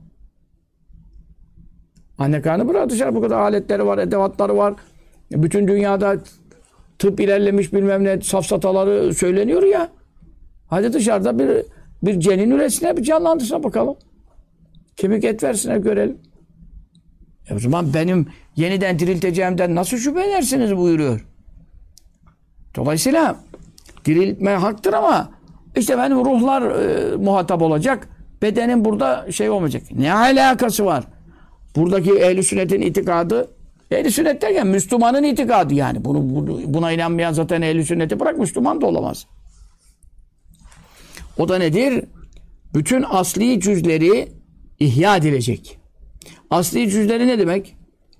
Anne karnı bırak, dışarı bu kadar aletleri var, edevatları var. Bütün dünyada tıp ilerlemiş, bilmem ne safsataları söyleniyor ya. Hadi dışarıda bir cenin üretsinler, bir canlandırsın bakalım. Kemik et versinler, görelim. O zaman benim yeniden dirilteceğimden nasıl şüphe edersiniz buyuruyor. Dolayısıyla diriltme haktır ama işte benim ruhlar muhatap olacak. Bedenin burada şey olmayacak. Ne alakası var? Buradaki ehl-i sünnetin itikadı, ehl-i sünnet derken Müslümanın itikadı yani. Buna inanmayan zaten ehl-i sünneti bırak, Müslüman da olamaz. O da nedir? Bütün asli cüzleri ihya edilecek. Asli cüzleri ne demek?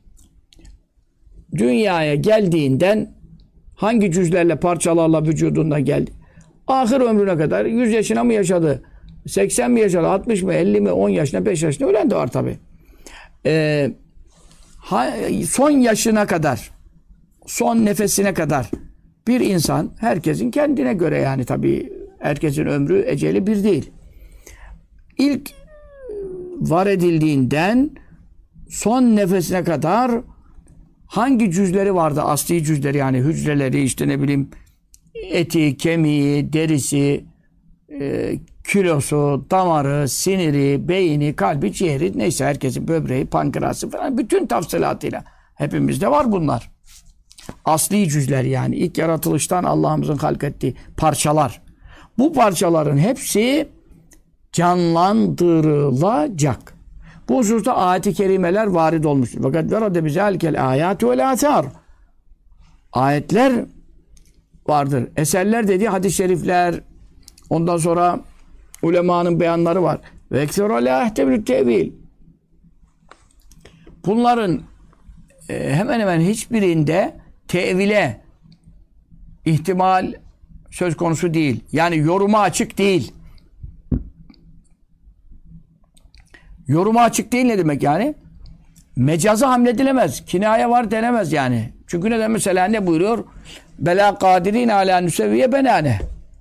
Dünyaya geldiğinden hangi cüzlerle, parçalarla vücudundan geldi? Ahir ömrüne kadar 100 yaşına mı yaşadı? 80 mi yaşadı? 60 mı? 50 mi? 10 yaşına, 5 yaşına ölen de var tabi. Son yaşına kadar, son nefesine kadar bir insan, herkesin kendine göre yani tabi, herkesin ömrü, eceli bir değil. İlk var edildiğinden son nefesine kadar hangi cüzleri vardı? Asli cüzleri yani hücreleri, işte ne bileyim eti, kemiği, derisi, kilosu, damarı, siniri, beyni, kalbi, ciğeri, neyse herkesin böbreği, pankreası falan bütün tafsilatıyla. Hepimizde var bunlar. Asli cüzler yani ilk yaratılıştan Allah'ımızın halkettiği parçalar. Bu parçaların hepsi canlandırılacak. Bu hususta ayet-i kerimeler varid olmuştur. Fakat verade bizelkel ayatu vel athar. Ayetler vardır. Eserler dediği hadis-i şerifler, Ondan sonra ulemanın beyanları var. Ve ekseru la ehtemülü tevil. Bunların hemen hemen hiçbirinde tevile ihtimal söz konusu değil. Yani yoruma açık değil. Yoruma açık değil ne demek yani? Mecaza hamledilemez. Kinaye var denemez yani. Çünkü neden mesela ne buyuruyor? Bela kadirin ala nüseviye benane.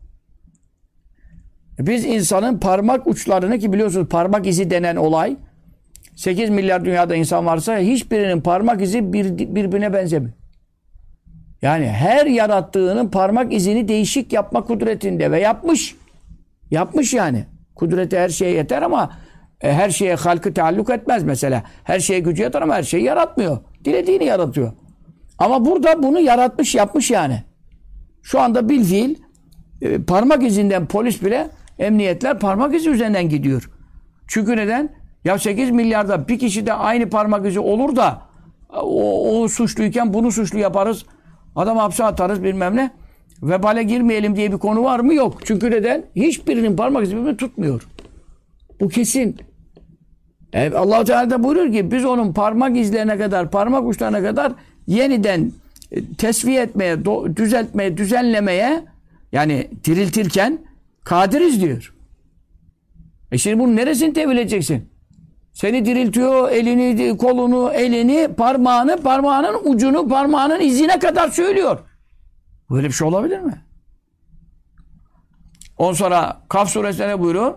Biz insanın parmak uçlarını ki biliyorsunuz parmak izi denen olay 8 milyar dünyada insan varsa hiçbirinin parmak izi birbirine benzemiyor. Yani her yarattığının parmak izini değişik yapma kudretinde ve yapmış. Yapmış yani. Kudreti her şeye yeter ama her şeye halkı taalluk etmez mesela. Her şeye gücü yeter ama her şeyi yaratmıyor. Dilediğini yaratıyor. Ama burada bunu yaratmış, yapmış yani. Şu anda bilfiil parmak izinden polis bile, emniyetler parmak izi üzerinden gidiyor. Çünkü neden? Ya 8 milyarda bir kişi de aynı parmak izi olur da o suçluyken bunu suçlu yaparız. Adamı hapse atarız bilmem ne. Vebale girmeyelim diye bir konu var mı? Yok. Çünkü neden? Hiçbirinin parmak izi birbirini tutmuyor. Bu kesin. Allah-u Teala da buyuruyor ki biz onun parmak izlerine kadar, parmak uçlarına kadar yeniden tesviye etmeye, düzeltmeye, düzenlemeye yani diriltirken kadiriz diyor. Şimdi bunun neresini tevil edeceksin? Seni diriltiyor, elini, kolunu, elini, parmağını, parmağının ucunu, parmağının izine kadar söylüyor. Böyle bir şey olabilir mi? Ondan sonra Kaf suresinde ne buyuruyor?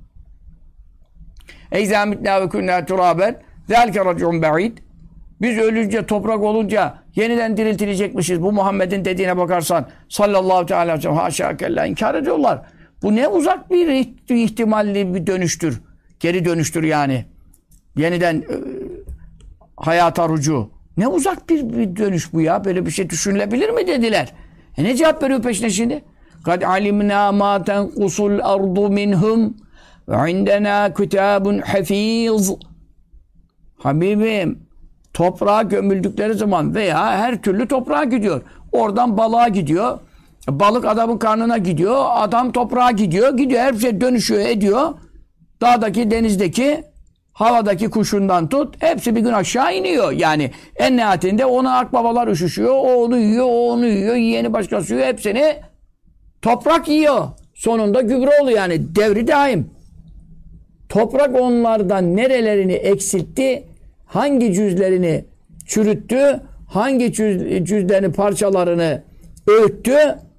اَيْزَا مِتْنَا وَكُنَّا تُرَابًا ذَلْكَ رَجْعٌ بَعِيدٌ. Biz ölünce, toprak olunca yeniden diriltilecekmişiz. Bu Muhammed'in dediğine bakarsan sallallahu teala aleyhi ve sellem haşa kella inkar ediyorlar. Bu ne uzak bir ihtimalli bir dönüştür. Geri dönüştür yani. Yeniden hayata rucu. Ne uzak bir dönüş bu ya. Böyle bir şey düşünülebilir mi dediler. Ne cevap veriyor peşine şimdi? قَدْ عَلِمْنَا مَا تَنْقُسُ الْأَرْضُ مِنْهُمْ وَعِنْدَنَا كُتَابٌ حَف۪يظٌ. Habibim, toprağa gömüldükleri zaman veya her türlü toprağa gidiyor. Oradan balığa gidiyor. Balık adamın karnına gidiyor. Adam toprağa gidiyor. Gidiyor. Her şey dönüşüyor, ediyor. Dağdaki, denizdeki, havadaki kuşundan tut. Hepsi bir gün aşağı iniyor. Yani en nihayetinde ona akbabalar üşüşüyor. O onu yiyor, o onu yiyor. Yiyeni başkası yiyor. Hepsini toprak yiyor. Sonunda gübre oluyor yani. Devri daim. Toprak onlardan nerelerini eksiltti, hangi cüzlerini çürüttü, hangi cüzlerini, parçalarını öğüttü.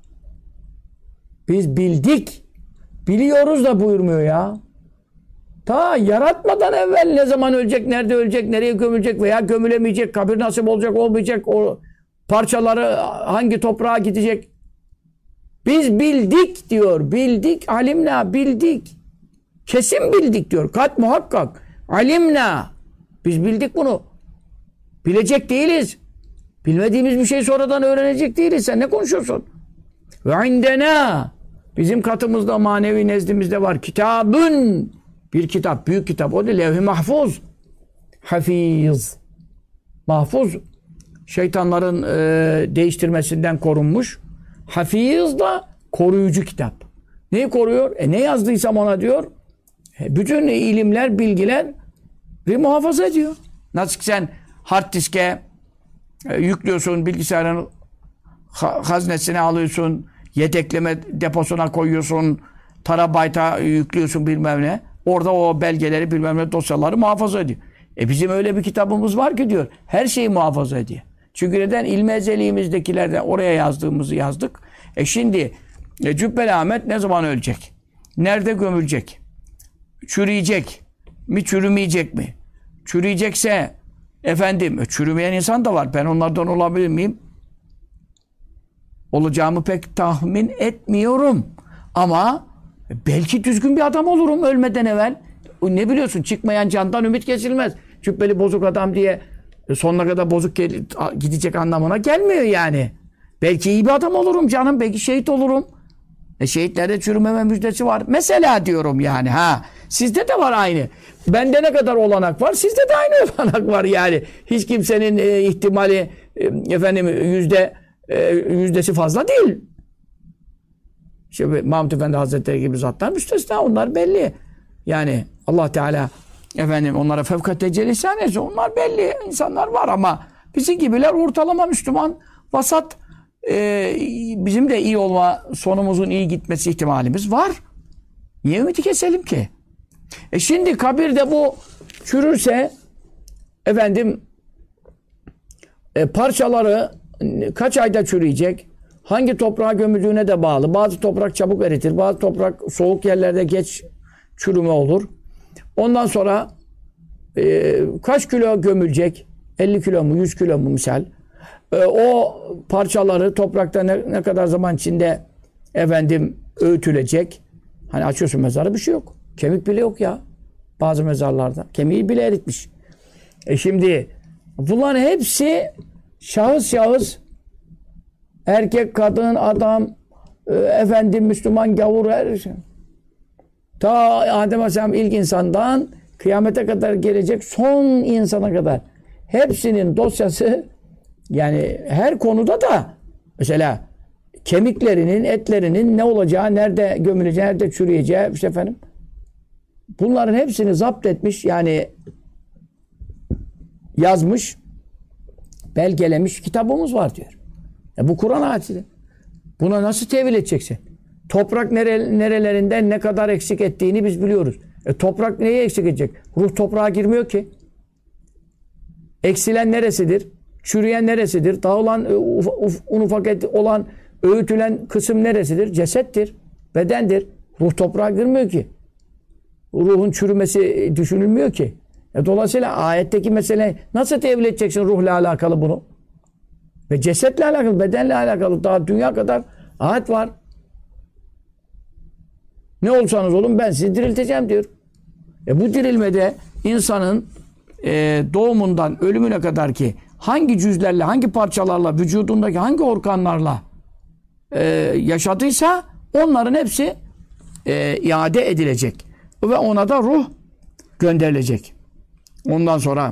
Biz bildik. Biliyoruz da buyurmuyor ya. Ta yaratmadan evvel ne zaman ölecek, nerede ölecek, nereye gömülecek veya gömülemeyecek, kabir nasip olacak, olmayacak, o parçaları hangi toprağa gidecek. Biz bildik diyor. Bildik, alimna, bildik. Kesin bildik diyor. Kat muhakkak. Alimna. Biz bildik bunu. Bilecek değiliz. Bilmediğimiz bir şey sonradan öğrenecek değiliz. Sen ne konuşuyorsun? Ve indena. Bizim katımızda, manevi nezdimizde var. Kitabın. Bir kitap, büyük kitap. O da levh-i mahfuz. Hafiz. Mahfuz. Şeytanların değiştirmesinden korunmuş. Hafiz da koruyucu kitap. Neyi koruyor? Ne yazdıysam ona diyor. Bütün ilimler, bilgiler muhafaza ediyor. Nasıl ki sen hard diske yüklüyorsun, bilgisayarın haznesine alıyorsun, yedekleme deposuna koyuyorsun, terabayta yüklüyorsun bilmem ne. Orada o belgeleri bilmem ne dosyaları muhafaza ediyor. Bizim öyle bir kitabımız var ki diyor. Her şeyi muhafaza ediyor. Çünkü neden? İlmi ezeliğimizdekilerden oraya yazdığımızı yazdık. Şimdi Cübbeli Ahmet ne zaman ölecek? Nerede gömülecek? Çürüyecek mi, çürümeyecek mi? Çürüyecekse efendim, çürümeyen insan da var. Ben onlardan olabilir miyim? Olacağımı pek tahmin etmiyorum. Ama belki düzgün bir adam olurum ölmeden evvel. Ne biliyorsun? Çıkmayan candan ümit kesilmez. Cübbeli bozuk adam diye sonuna kadar bozuk gidecek anlamına gelmiyor yani. Belki iyi bir adam olurum canım. Belki şehit olurum. Şehitlerde çürümeme müjdesi var. Mesela diyorum yani. Sizde de var aynı. Bende ne kadar olanak var? Sizde de aynı olanak var yani. Hiç kimsenin ihtimali yüzdesi fazla değil. İşte Mahmud Efendi Hazretleri gibi zatlar müstesna, onlar belli. Yani Allah Teala efendim onlara fevkat tecelli ihsan etsin. Onlar belli insanlar var ama bizim gibiler ortalama Müslüman, vasat, bizim de iyi olma, sonumuzun iyi gitmesi ihtimalimiz var. Niye ümidi keselim ki? Şimdi kabirde bu çürürse efendim parçaları kaç ayda çürüyecek? Hangi toprağa gömüldüğüne de bağlı. Bazı toprak çabuk eritir. Bazı toprak soğuk yerlerde geç çürüme olur. Ondan sonra kaç kilo gömülecek? 50 kilo mu? 100 kilo mu misal? O parçaları toprakta ne kadar zaman içinde efendim öğütülecek? Hani açıyorsun mezarı, bir şey yok. Kemik bile yok ya. Bazı mezarlarda. Kemiği bile eritmiş. Şimdi bunların hepsi şahıs şahıs, erkek, kadın, adam, efendim Müslüman, gavur, her şey. Ta Adem Aleyhisselam ilk insandan kıyamete kadar gelecek son insana kadar hepsinin dosyası, yani her konuda da mesela kemiklerinin, etlerinin ne olacağı, nerede gömüleceği, nerede çürüyeceği, işte efendim bunların hepsini zapt etmiş, yani yazmış, belgelemiş kitabımız var diyor. Bu Kur'an ayeti. Buna nasıl tevil edeceksin? Toprak nerelerinden ne kadar eksik ettiğini biz biliyoruz. Toprak neyi eksik edecek? Ruh toprağa girmiyor ki. Eksilen neresidir? Çürüyen neresidir? Dağılan, un ufak et olan, öğütülen kısım neresidir? Cesettir, bedendir. Ruh toprağa girmiyor ki. Ruhun çürümesi düşünülmüyor ki. Dolayısıyla ayetteki mesele nasıl tevil edeceksin ruhla alakalı bunu? Ve cesetle alakalı, bedenle alakalı daha dünya kadar ayet var. Ne olsanız olun ben sizi dirilteceğim diyor. Bu dirilmede insanın doğumundan ölümüne kadar ki hangi cüzlerle, hangi parçalarla, vücudundaki hangi organlarla yaşadıysa onların hepsi iade edilecek. Ve ona da ruh gönderilecek. Ondan sonra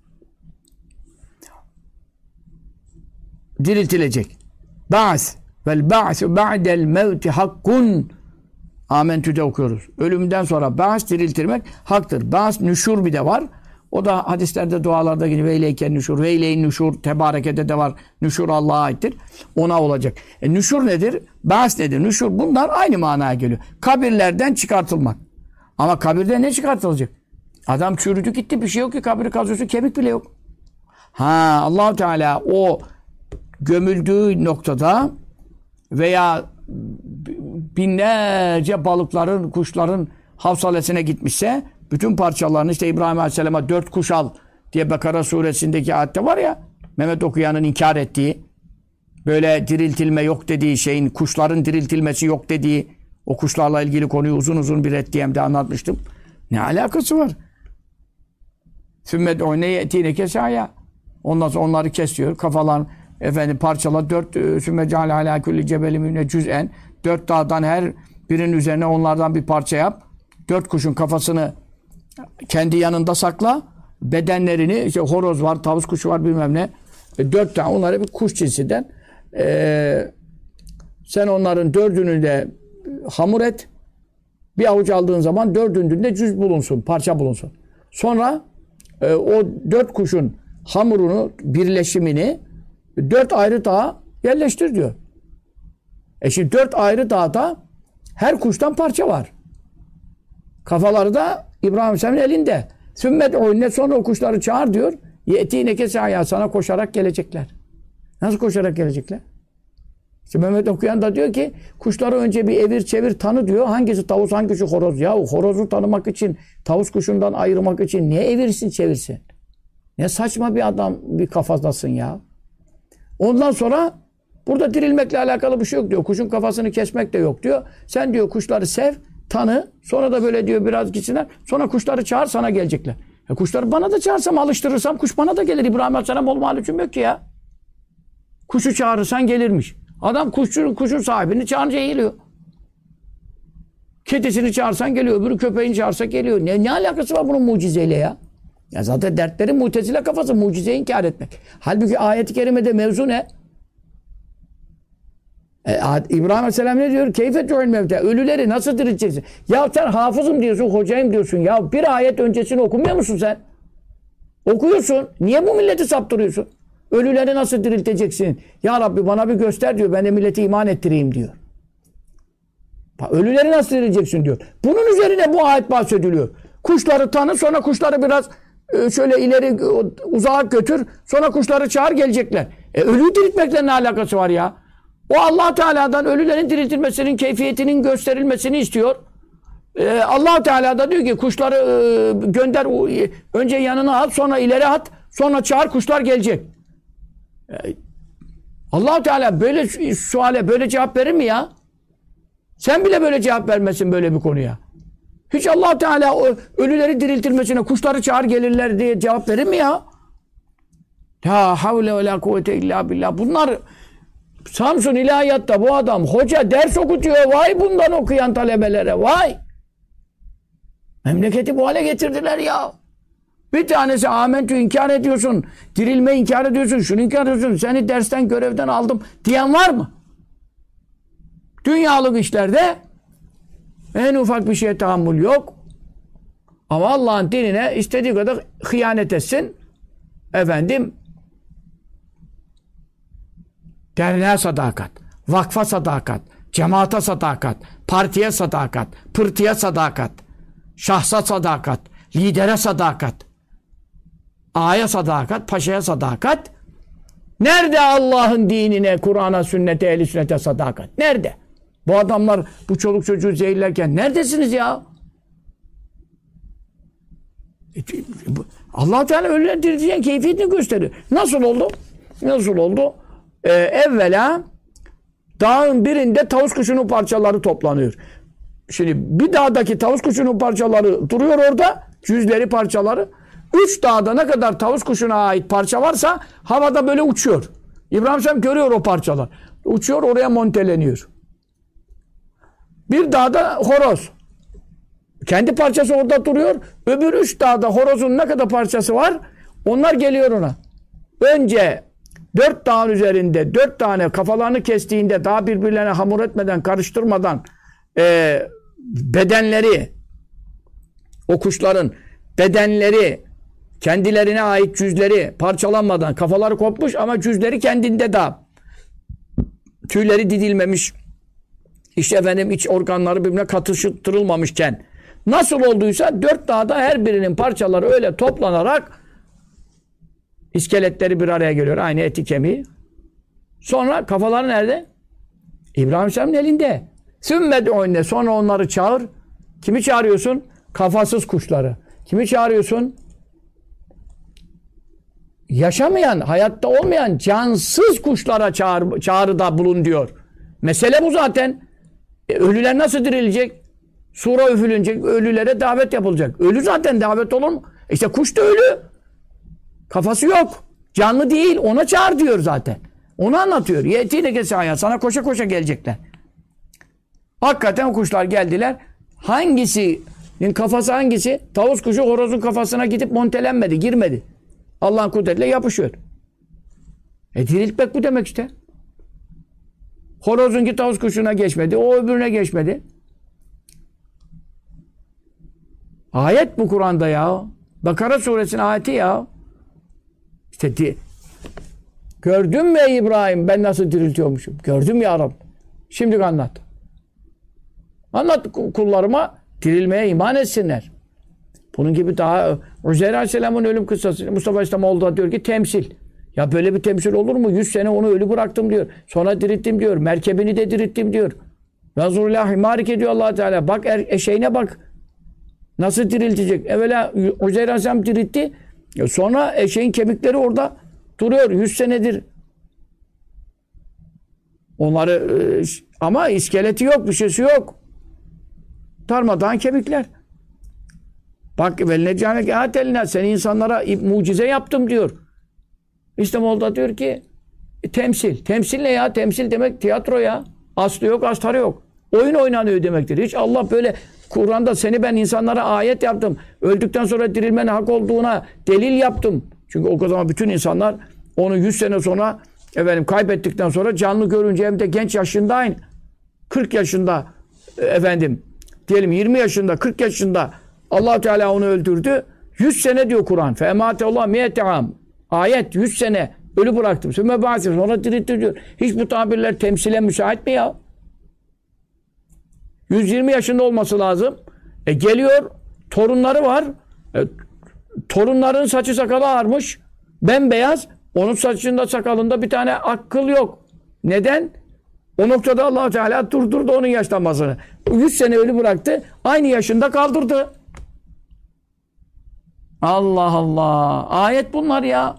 diriltilecek. Ba'as vel ba'su ba'del mevti hakkun. Amentü'de okuyoruz. Ölümden sonra ba'as, diriltirmek haktır. Ba'as, nüşur bir de var. O da hadislerde, dualarda yine veyleyken nüşur, veyleyin nüşur, tebarekede de var. Nüşur Allah'a aittir. Ona olacak. Nüşur nedir? Ba'as nedir? Nüşur, bunlar aynı manaya geliyor. Kabirlerden çıkartılmak. Ama kabirde ne çıkartılacak? Adam çürüdü gitti, bir şey yok ki, kabri kazıyorsun, kemik bile yok. Allah-u Teala o gömüldüğü noktada veya binlerce balıkların, kuşların havsalesine gitmişse bütün parçalarını, işte İbrahim Aleyhisselam'a 4 kuş al diye Bekara suresindeki ayette var ya, Mehmet Okuyan'ın inkar ettiği, böyle diriltilme yok dediği şeyin, kuşların diriltilmesi yok dediği, o kuşlarla ilgili konuyu uzun uzun bir reddiyemde anlatmıştım. Ne alakası var? Sümmet oyneye etine kesaya. Ondan sonra onları kesiyor. Kafalar efendim parçala, 4 sümme ceale alâ külli cebelimine cüz'en, 4 dağdan her birinin üzerine onlardan bir parça yap. 4 kuşun kafasını kendi yanında sakla. Bedenlerini, işte horoz var, tavus kuşu var, bilmem ne. 4 tane, onları bir kuş cinsinden. Sen onların 4'ünü de hamur et. Bir avuç aldığın zaman 4'ünün de cüz bulunsun, parça bulunsun. Sonra o 4 kuşun hamurunu, birleşimini 4 ayrı dağa yerleştir diyor. Şimdi 4 ayrı dağda her kuştan parça var. Kafaları da İbrahim Aleyhisselam'ın elinde. Sümmet oyunne, sonra o kuşları çağır diyor. Yetine kesaya, sana koşarak gelecekler. Nasıl koşarak gelecekler? İşte Mehmet Okuyan da diyor ki kuşları önce bir evir çevir tanı diyor. Hangisi tavus, hangisi horoz? Ya horozu tanımak için, tavus kuşundan ayırmak için niye evirsin çevirsin? Ne saçma bir adam, bir kafadasın ya. Ondan sonra burada dirilmekle alakalı bir şey yok diyor. Kuşun kafasını kesmek de yok diyor. Sen diyor kuşları sev, tanı. Sonra da böyle diyor biraz gitsinler. Sonra kuşları çağır, sana gelecekler. Kuşları bana da çağırsam, alıştırırsam kuş bana da gelir. İbrahim Aleyhisselam olma hali yok ki ya. Kuşu çağırırsan gelirmiş. Adam kuşun sahibini çağırınca geliyor. Kedisini çağırsan geliyor. Öbürü köpeğini çağırsa geliyor. Ne alakası var bunun mucizeyle ya? Ya zaten dertlerin Mu'tezile kafası, mucizeyi inkar etmek. Halbuki ayet-i kerimede mevzu ne? İbrahim Aleyhisselam ne diyor? Keyfe tu'il mevte. Ölüleri nasıl dirilteceksin? Ya sen hafızım diyorsun, hocayım diyorsun. Ya bir ayet öncesini okumuyor musun sen? Okuyorsun. Niye bu milleti saptırıyorsun? Ölüleri nasıl dirilteceksin? Ya Rabbi bana bir göster diyor. Ben de milleti iman ettireyim diyor. Ölüleri nasıl dirilteceksin diyor. Bunun üzerine bu ayet bahsediliyor. Kuşları tanı, sonra kuşları biraz şöyle ileri uzağa götür. Sonra kuşları çağır, gelecekler. Ölüyü diriltmekle ne alakası var ya? O Allah Teala'dan ölülerin diriltilmesinin keyfiyetinin gösterilmesini istiyor. Allah Teala da diyor ki kuşları gönder, önce yanına at, sonra ileri at, sonra çağır, kuşlar gelecek. Allah Teala böyle suale böyle cevap verir mi ya? Sen bile böyle cevap vermesin böyle bir konuya. Hiç Allah Teala ölüleri diriltilmesine kuşları çağır gelirler diye cevap verir mi ya? La havle ve la kuvvete illa billah. Bunlar Samsun İlahiyat'ta bu adam hoca ders okutuyor. Vay bundan okuyan talebelere vay. Memleketi bu hale getirdiler ya. Bir tanesi amentü inkar ediyorsun. Dirilme inkar ediyorsun. Şunu inkar ediyorsun. Seni dersten görevden aldım diyen var mı? Dünyalık işlerde en ufak bir şeye tahammül yok. Ama Allah'ın dinine istediği kadar hıyanet etsin. Efendim derneğe sadakat, vakfa sadakat, cemaata sadakat, partiye sadakat, pırtıya sadakat, şahsa sadakat, lidere sadakat, ağaya sadakat, paşaya sadakat. Nerede Allah'ın dinine, Kur'an'a, sünnete, ehl-i sünnete sadakat? Nerede? Bu adamlar bu çoluk çocuğu zehirlerken neredesiniz ya? Allah Teala ölüleri dirilteceğin keyfiyetini gösteriyor. Nasıl oldu? Nasıl oldu? Evvela dağın birinde tavus kuşunun parçaları toplanıyor. Şimdi bir dağdaki tavus kuşunun parçaları duruyor orada. Cüzleri parçaları. 3 dağda ne kadar tavus kuşuna ait parça varsa havada böyle uçuyor. İbrahim Aleyhisselam görüyor o parçalar. Uçuyor oraya monteleniyor. Bir dağda horoz. Kendi parçası orada duruyor. Öbür 3 dağda horozun ne kadar parçası var? Onlar geliyor ona. Önce 4 dağın üzerinde 4 tane kafalarını kestiğinde daha birbirlerine hamur etmeden, karıştırmadan bedenleri, o kuşların bedenleri, kendilerine ait cüzleri parçalanmadan, kafaları kopmuş ama cüzleri kendinde daha. Tüyleri didilmemiş. İşte efendim iç organları birbirine katıştırılmamışken nasıl olduysa 4 dağda her birinin parçaları öyle toplanarak iskeletleri bir araya geliyor. Aynı eti kemiği. Sonra kafaları nerede? İbrahim Aleyhisselam'ın elinde. Sümmed oyne. Sonra onları çağır. Kimi çağırıyorsun? Kafasız kuşları. Kimi çağırıyorsun? Yaşamayan, hayatta olmayan cansız kuşlara çağrıda bulun diyor. Mesele bu zaten. Ölüler nasıl dirilecek? Sura üfürülecek, ölülere davet yapılacak. Ölü zaten davet olur mu? İşte kuş da ölü. Kafası yok. Canlı değil. Ona çağır diyor zaten. Onu anlatıyor. Yetine kesaya. Sana koşa koşa gelecekler. Hakikaten kuşlar geldiler. Hangisinin kafası hangisi? Tavus kuşu horozun kafasına gidip montelenmedi, girmedi. Allah'ın kudretiyle yapışıyor. Diriltmek bu demek işte. Horozunki tavus kuşuna geçmedi. O öbürüne geçmedi. Ayet bu Kur'an'da ya. Bakara suresinin ayeti ya. İşte gördün mü ey İbrahim ben nasıl diriltiyormuşum? Gördüm ya Rabbi. Şimdi anlat. Anlat kullarıma dirilmeye iman etsinler. Bunun gibi daha Uzeyr Aleyhisselam'ın ölüm kıssası. Mustafa İslamoğlu da diyor ki temsil. Ya böyle bir temsil olur mu? 100 sene onu ölü bıraktım diyor. Sonra dirilttim diyor. Merkebini de dirilttim diyor. Yazurullah himarik ediyor Allah Teala. Bak eşeğine bak. Nasıl diriltecek? Evvela Uzeyr Aleyhisselam diritti. Sonra eşeğin kemikleri orada duruyor. 100 senedir. Onları ama iskeleti yok. Bir şeysi yok. Darmadağın kemikler. Bak velnecânek âtelnâ seni insanlara mucize yaptım diyor. İslamoğlu da diyor ki temsil. Temsil ne ya? Temsil demek tiyatro ya. Aslı yok, astarı yok. Oyun oynanıyor demektir. Hiç Allah böyle Kur'an'da seni ben insanlara ayet yaptım. Öldükten sonra dirilmenin hak olduğuna delil yaptım. Çünkü o zaman bütün insanlar onu 100 sene sonra kaybettikten sonra canlı görünce hem de genç yaşında aynı. 40 yaşında diyelim 20 yaşında, 40 yaşında Allah Teala onu öldürdü. 100 sene diyor Kur'an. Femâteallah mi'ete-am. Ayet 100 sene ölü bıraktım. Sonra diriltti diyor. Hiç bu tabirler temsile müsait mi ya? 120 yaşında olması lazım. Geliyor, torunları var. Torunların saçı sakalı ağarmış. Bembeyaz. Onun saçında sakalında bir tane akıl yok. Neden? O noktada Allah Teala durdurdu onun yaşlanmasını. 100 sene ölü bıraktı. Aynı yaşında kaldırdı. Allah Allah. Ayet bunlar ya.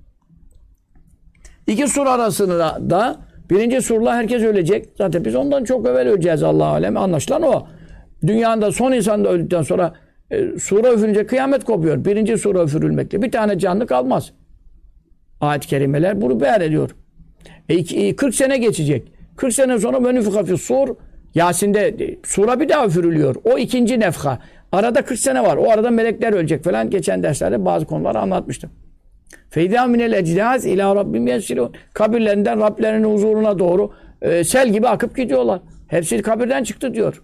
İki sur arasında da birinci surla herkes ölecek. Zaten biz ondan çok evvel öleceğiz Allah alem. Anlaşılan o. Dünyanın da son insan da öldükten sonra sura üfürünce kıyamet kopuyor. Birinci sura üfürülmekle. Bir tane canlı kalmaz. Ayet-i kerimeler bunu beyan ediyor. 40 sene geçecek. 40 sene sonra menüfika fi sur. Yasin'de sura bir daha üfürülüyor. O ikinci nefha. Arada 40 sene var. O arada melekler ölecek falan. Geçen derslerde bazı konuları anlatmıştım. Feyda minel ecdaz ila rabbim yesilun. Kabirlerinden Rablerinin huzuruna doğru sel gibi akıp gidiyorlar. Hepsi kabirden çıktı diyor.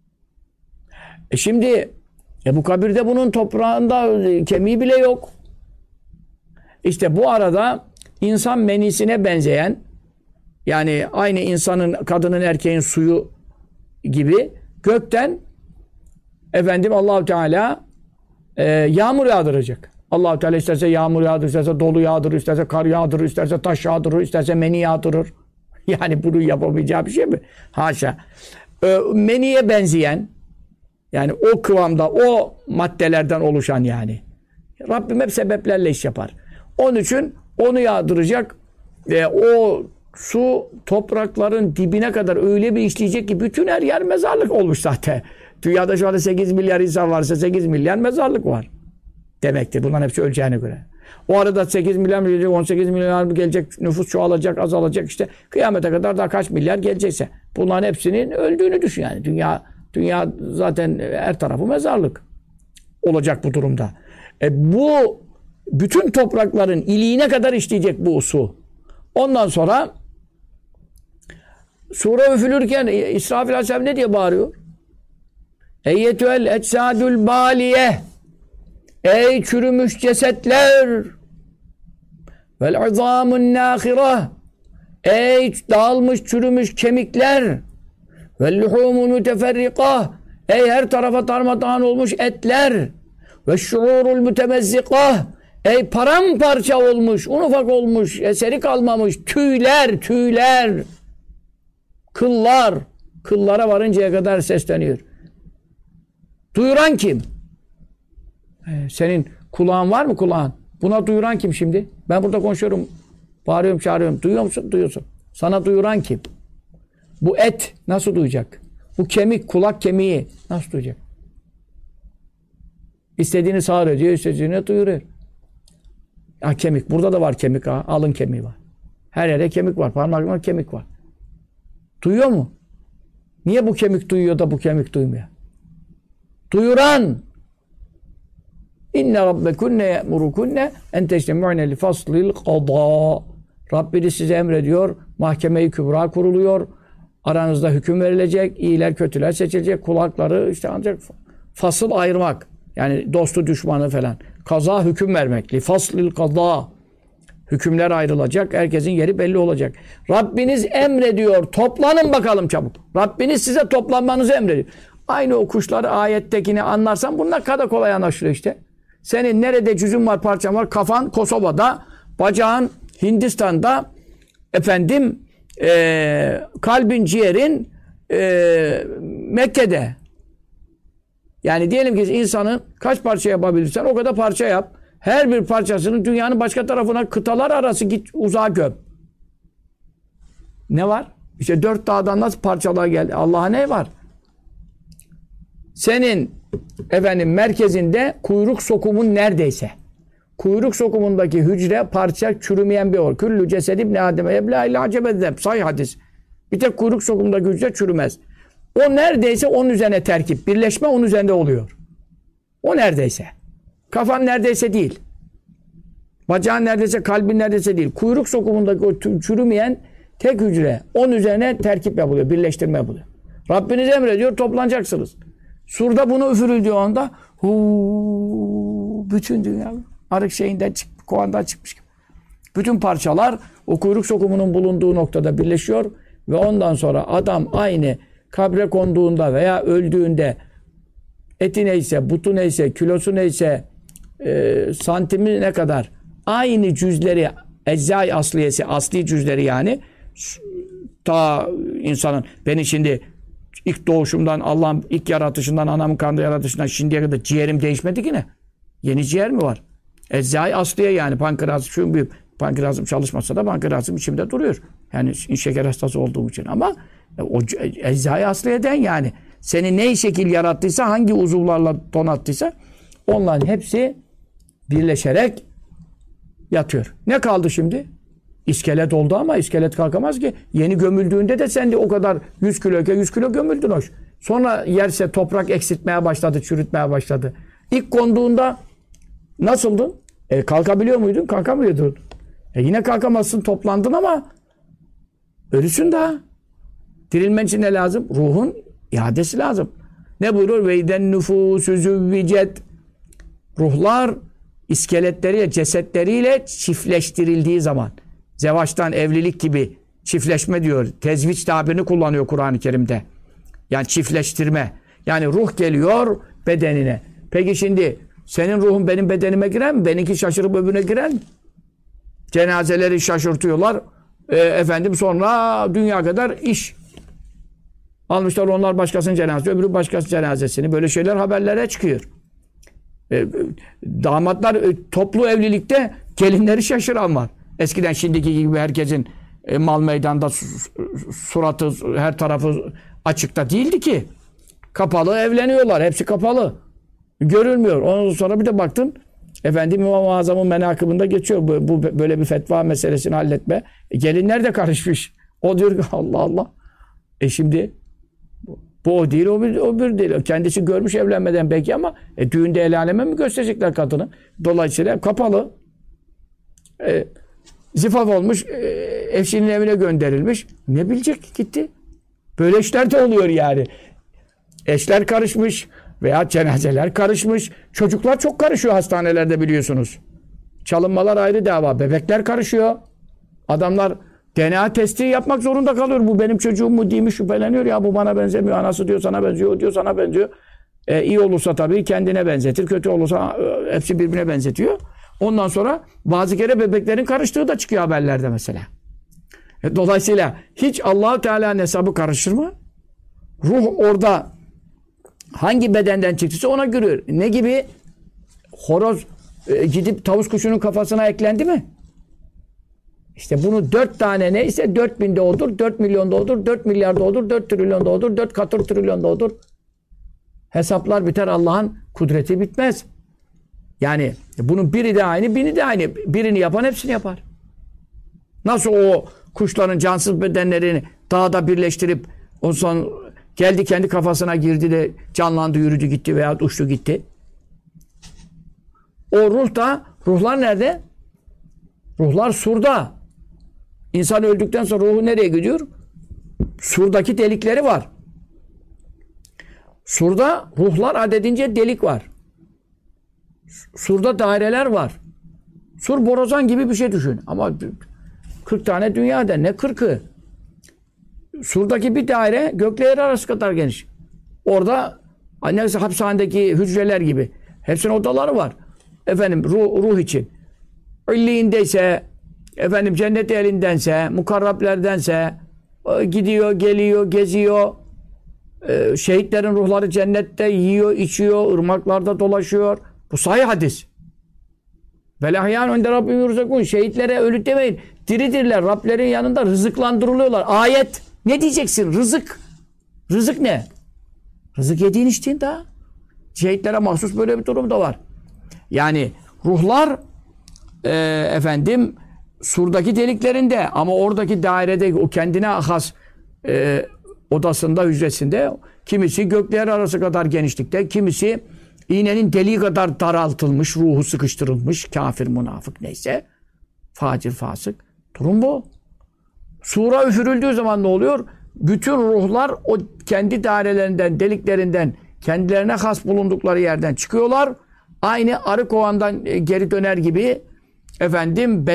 Şimdi bu kabirde bunun toprağında kemiği bile yok. İşte bu arada insan menisine benzeyen, yani aynı insanın, kadının, erkeğin suyu gibi gökten Allahu Teala yağmur yağdıracak. Allah-u Teala isterse yağmur yağdırır, isterse dolu yağdırır, isterse kar yağdırır, isterse taş yağdırır, isterse meni yağdırır. Yani bunu yapamayacağı bir şey mi? Haşa. Meniye benzeyen, yani o kıvamda, o maddelerden oluşan yani. Rabbim hep sebeplerle iş yapar. Onun için onu yağdıracak ve o su toprakların dibine kadar öyle bir işleyecek ki bütün her yer mezarlık olmuş zaten. Dünyada şu anda 8 milyar insan varsa 8 milyar mezarlık var demektir. Bunların hepsi öleceğine göre. O arada 8 milyar mı gelecek, 18 milyar mı gelecek, nüfus çoğalacak, azalacak, işte kıyamete kadar daha kaç milyar gelecekse. Bunların hepsinin öldüğünü düşün yani. Dünya zaten her tarafı mezarlık olacak bu durumda. Bu bütün toprakların iliğine kadar işleyecek bu su. Ondan sonra sure üfülürken İsrafil Aleyhisselam ne diye bağırıyor? Eyyetüel etsadül baliye. Ey çürümüş cesetler! Vel izâmun nâhirah! Ey dağılmış, çürümüş kemikler! Vel luhûmun müteferrikah! Ey her tarafa darmadağın olmuş etler! Ve şuurul mütemezzikah! Ey paramparça olmuş, un ufak olmuş, eseri kalmamış, tüyler! Kıllar! Kıllara varıncaya kadar sesleniyor. Duyuran kim? Senin kulağın var mı kulağın? Buna duyuran kim şimdi? Ben burada konuşuyorum, bağırıyorum, çağırıyorum. Duyuyor musun? Duyuyorsun. Sana duyuran kim? Bu et nasıl duyacak? Bu kemik, kulak kemiği nasıl duyacak? İstediğini sağır ediyor, istediğini duyuruyor. Ha, kemik. Burada da var kemik. Ha. Alın kemiği var. Her yere kemik var. Parmaklarında kemik var. Duyuyor mu? Niye bu kemik duyuyor da bu kemik duymuyor? Duyuran İnne rabbekunne ye'murukunne en teştemu'ne li faslil qada. Rabbiniz size emrediyor. Mahkeme-i Kübra kuruluyor. Aranızda hüküm verilecek. İyiler kötüler seçilecek. Kulakları işte ancak fasıl ayırmak. Yani dostu düşmanı falan. Kaza hüküm vermek. Li faslil qada. Hükümler ayrılacak. Herkesin yeri belli olacak. Rabbiniz emrediyor. Toplanın bakalım çabuk. Rabbiniz size toplanmanızı emrediyor. Aynı o kuşları ayettekini anlarsan bunlar kadar kolay anlaşılıyor işte. Senin nerede cüzün var, parçan var, kafan Kosova'da, bacağın Hindistan'da, kalbin, ciğerin Mekke'de. Yani diyelim ki insanı kaç parça yapabilirsen o kadar parça yap. Her bir parçasının dünyanın başka tarafına, kıtalar arası git, uzağa göm. Ne var? İşte 4 dağdan nasıl parçalar geldi? Allah'a ne var? Senin merkezinde kuyruk sokumun neredeyse. Kuyruk sokumundaki hücre parça çürümeyen bir or. Küllü cesed ibn Adem'e yeblâ illâ acebezzeb. Sahih hadis. Bir tek kuyruk sokumundaki hücre çürümez. O neredeyse onun üzerine terkip. Birleşme onun üzerinde oluyor. O neredeyse. Kafan neredeyse değil. Bacağın neredeyse, kalbin neredeyse değil. Kuyruk sokumundaki o çürümeyen tek hücre. Onun üzerine terkip yapılıyor, birleştirme yapılıyor. Rabbiniz emrediyor, toplanacaksınız. Surda bunu üfürüldüğü anda bütün dünya arık şeyinden kovandan çıkmış gibi. Bütün parçalar o kuyruk sokumunun bulunduğu noktada birleşiyor ve ondan sonra adam aynı kabre konduğunda veya öldüğünde eti neyse, butu neyse, kilosu neyse, santimi ne kadar aynı cüzleri, eczai asliyesi, asli cüzleri yani ta insanın, beni şimdi ilk doğuşumdan, Allah'ın ilk yaratışından, anamın karnında yaratışından şimdiye kadar ciğerim değişmedi ki ne? Yeni ciğer mi var? Eczai asliye yani pankreas, şu büyük pankreasım çalışmasa da pankreasım içimde duruyor. Yani şeker hastası olduğum için ama o eczai asliyeden yani seni ne şekil yarattıysa, hangi uzuvlarla donattıysa onların hepsi birleşerek yatıyor. Ne kaldı şimdi? İskelet oldu ama iskelet kalkamaz ki. Yeni gömüldüğünde de sen de o kadar 100 kiloyken 100 kilo gömüldün hoş. Sonra yerse toprak eksiltmeye başladı, çürütmeye başladı. İlk konduğunda nasıldın? Kalkabiliyor muydun? Kalkamıyordun. Yine kalkamazsın, toplandın ama ölüsün daha. Dirilmen için ne lazım? Ruhun iadesi lazım. Ne buyuruyor? Veyden nüfusü züvvicet. Ruhlar iskeletleriyle, cesetleriyle çiftleştirildiği zaman. Zevaçtan evlilik gibi çiftleşme diyor. Tezviç tabirini kullanıyor Kur'an-ı Kerim'de. Yani çiftleştirme. Yani ruh geliyor bedenine. Peki şimdi senin ruhun benim bedenime girer mi? Benimki şaşırıp öbürüne girer mi? Cenazeleri şaşırtıyorlar. Efendim sonra dünya kadar iş. Almışlar onlar başkasının cenazesi, öbürü başkasının cenazesini. Böyle şeyler haberlere çıkıyor. Damatlar toplu evlilikte gelinleri şaşıran var. Eskiden şimdiki gibi herkesin mal meydanda suratı, her tarafı açıkta değildi ki. Kapalı evleniyorlar. Hepsi kapalı. Görülmüyor. Ondan sonra bir de baktın efendim İmam-ı Azam'ın menakıbında geçiyor. Bu böyle bir fetva meselesini halletme. Gelinler de karışmış. O diyor ki Allah Allah. Şimdi bu o değil, o bir değil. Kendisi görmüş evlenmeden belki ama düğünde el aleme mi gösterecekler kadını? Dolayısıyla kapalı. Zifaf olmuş, eşinin evine gönderilmiş. Ne bilecek gitti? Böyle işler de oluyor yani. Eşler karışmış veya cenazeler karışmış. Çocuklar çok karışıyor hastanelerde biliyorsunuz. Çalınmalar ayrı dava. Bebekler karışıyor. Adamlar DNA testi yapmak zorunda kalıyor. Bu benim çocuğum mu değil mi şüpheleniyor. Ya bu bana benzemiyor. Anası diyor sana benziyor. O diyor sana benziyor. İyi olursa tabii kendine benzetir. Kötü olursa hepsi birbirine benzetiyor. Ondan sonra bazı kere bebeklerin karıştığı da çıkıyor haberlerde mesela. Dolayısıyla hiç Allah-u Teala'nın hesabı karışır mı? Ruh orada hangi bedenden çıktıysa ona görüyor. Ne gibi? Horoz gidip tavus kuşunun kafasına eklendi mi? İşte bunu 4 tane neyse 4000 de olur, 4 milyon da olur, 4 milyar da olur, 4 trilyon da olur, 4 katır trilyon da olur. Hesaplar biter, Allah'ın kudreti bitmez. Yani bunun biri de aynı, biri de aynı. Birini yapan hepsini yapar. Nasıl o kuşların cansız bedenlerini dağda birleştirip o son geldi kendi kafasına girdi de canlandı, yürüdü gitti veya uçtu gitti. O ruh da, ruhlar nerede? Ruhlar surda. İnsan öldükten sonra ruhu nereye gidiyor? Surdaki delikleri var. Surda ruhlar adedince delik var. Surda daireler var. Sur borazan gibi bir şey düşün. Ama 40 tane dünyada ne 40'ı? Surdaki bir daire gökle yer arası kadar geniş. Orada annesi hapishanedeki hücreler gibi. Hepsinin odaları var. Efendim ruh için. İlliğindeyse, efendim cennet elindense, mukarrablerdense gidiyor, geliyor, geziyor. Şehitlerin ruhları cennette yiyor, içiyor, ırmaklarda dolaşıyor. Bu sahih hadis. Velahyan önde Rabbim yurzakun. Şehitlere ölü demeyin. Diridirler. Rablerin yanında rızıklandırılıyorlar. Ayet. Ne diyeceksin? Rızık. Rızık ne? Rızık yediğin içtiğin daha. Şehitlere mahsus böyle bir durum da var. Yani ruhlar efendim surdaki deliklerinde ama oradaki dairede o kendine has odasında, hücresinde kimisi gökler arası kadar genişlikte, kimisi İğnenin deliği kadar daraltılmış, ruhu sıkıştırılmış, kafir, münafık neyse, facir, fasık. Durum bu. Sura üfürüldüğü zaman ne oluyor? Bütün ruhlar o kendi dairelerinden, deliklerinden, kendilerine has bulundukları yerden çıkıyorlar. Aynı arı kovandan geri döner gibi efendim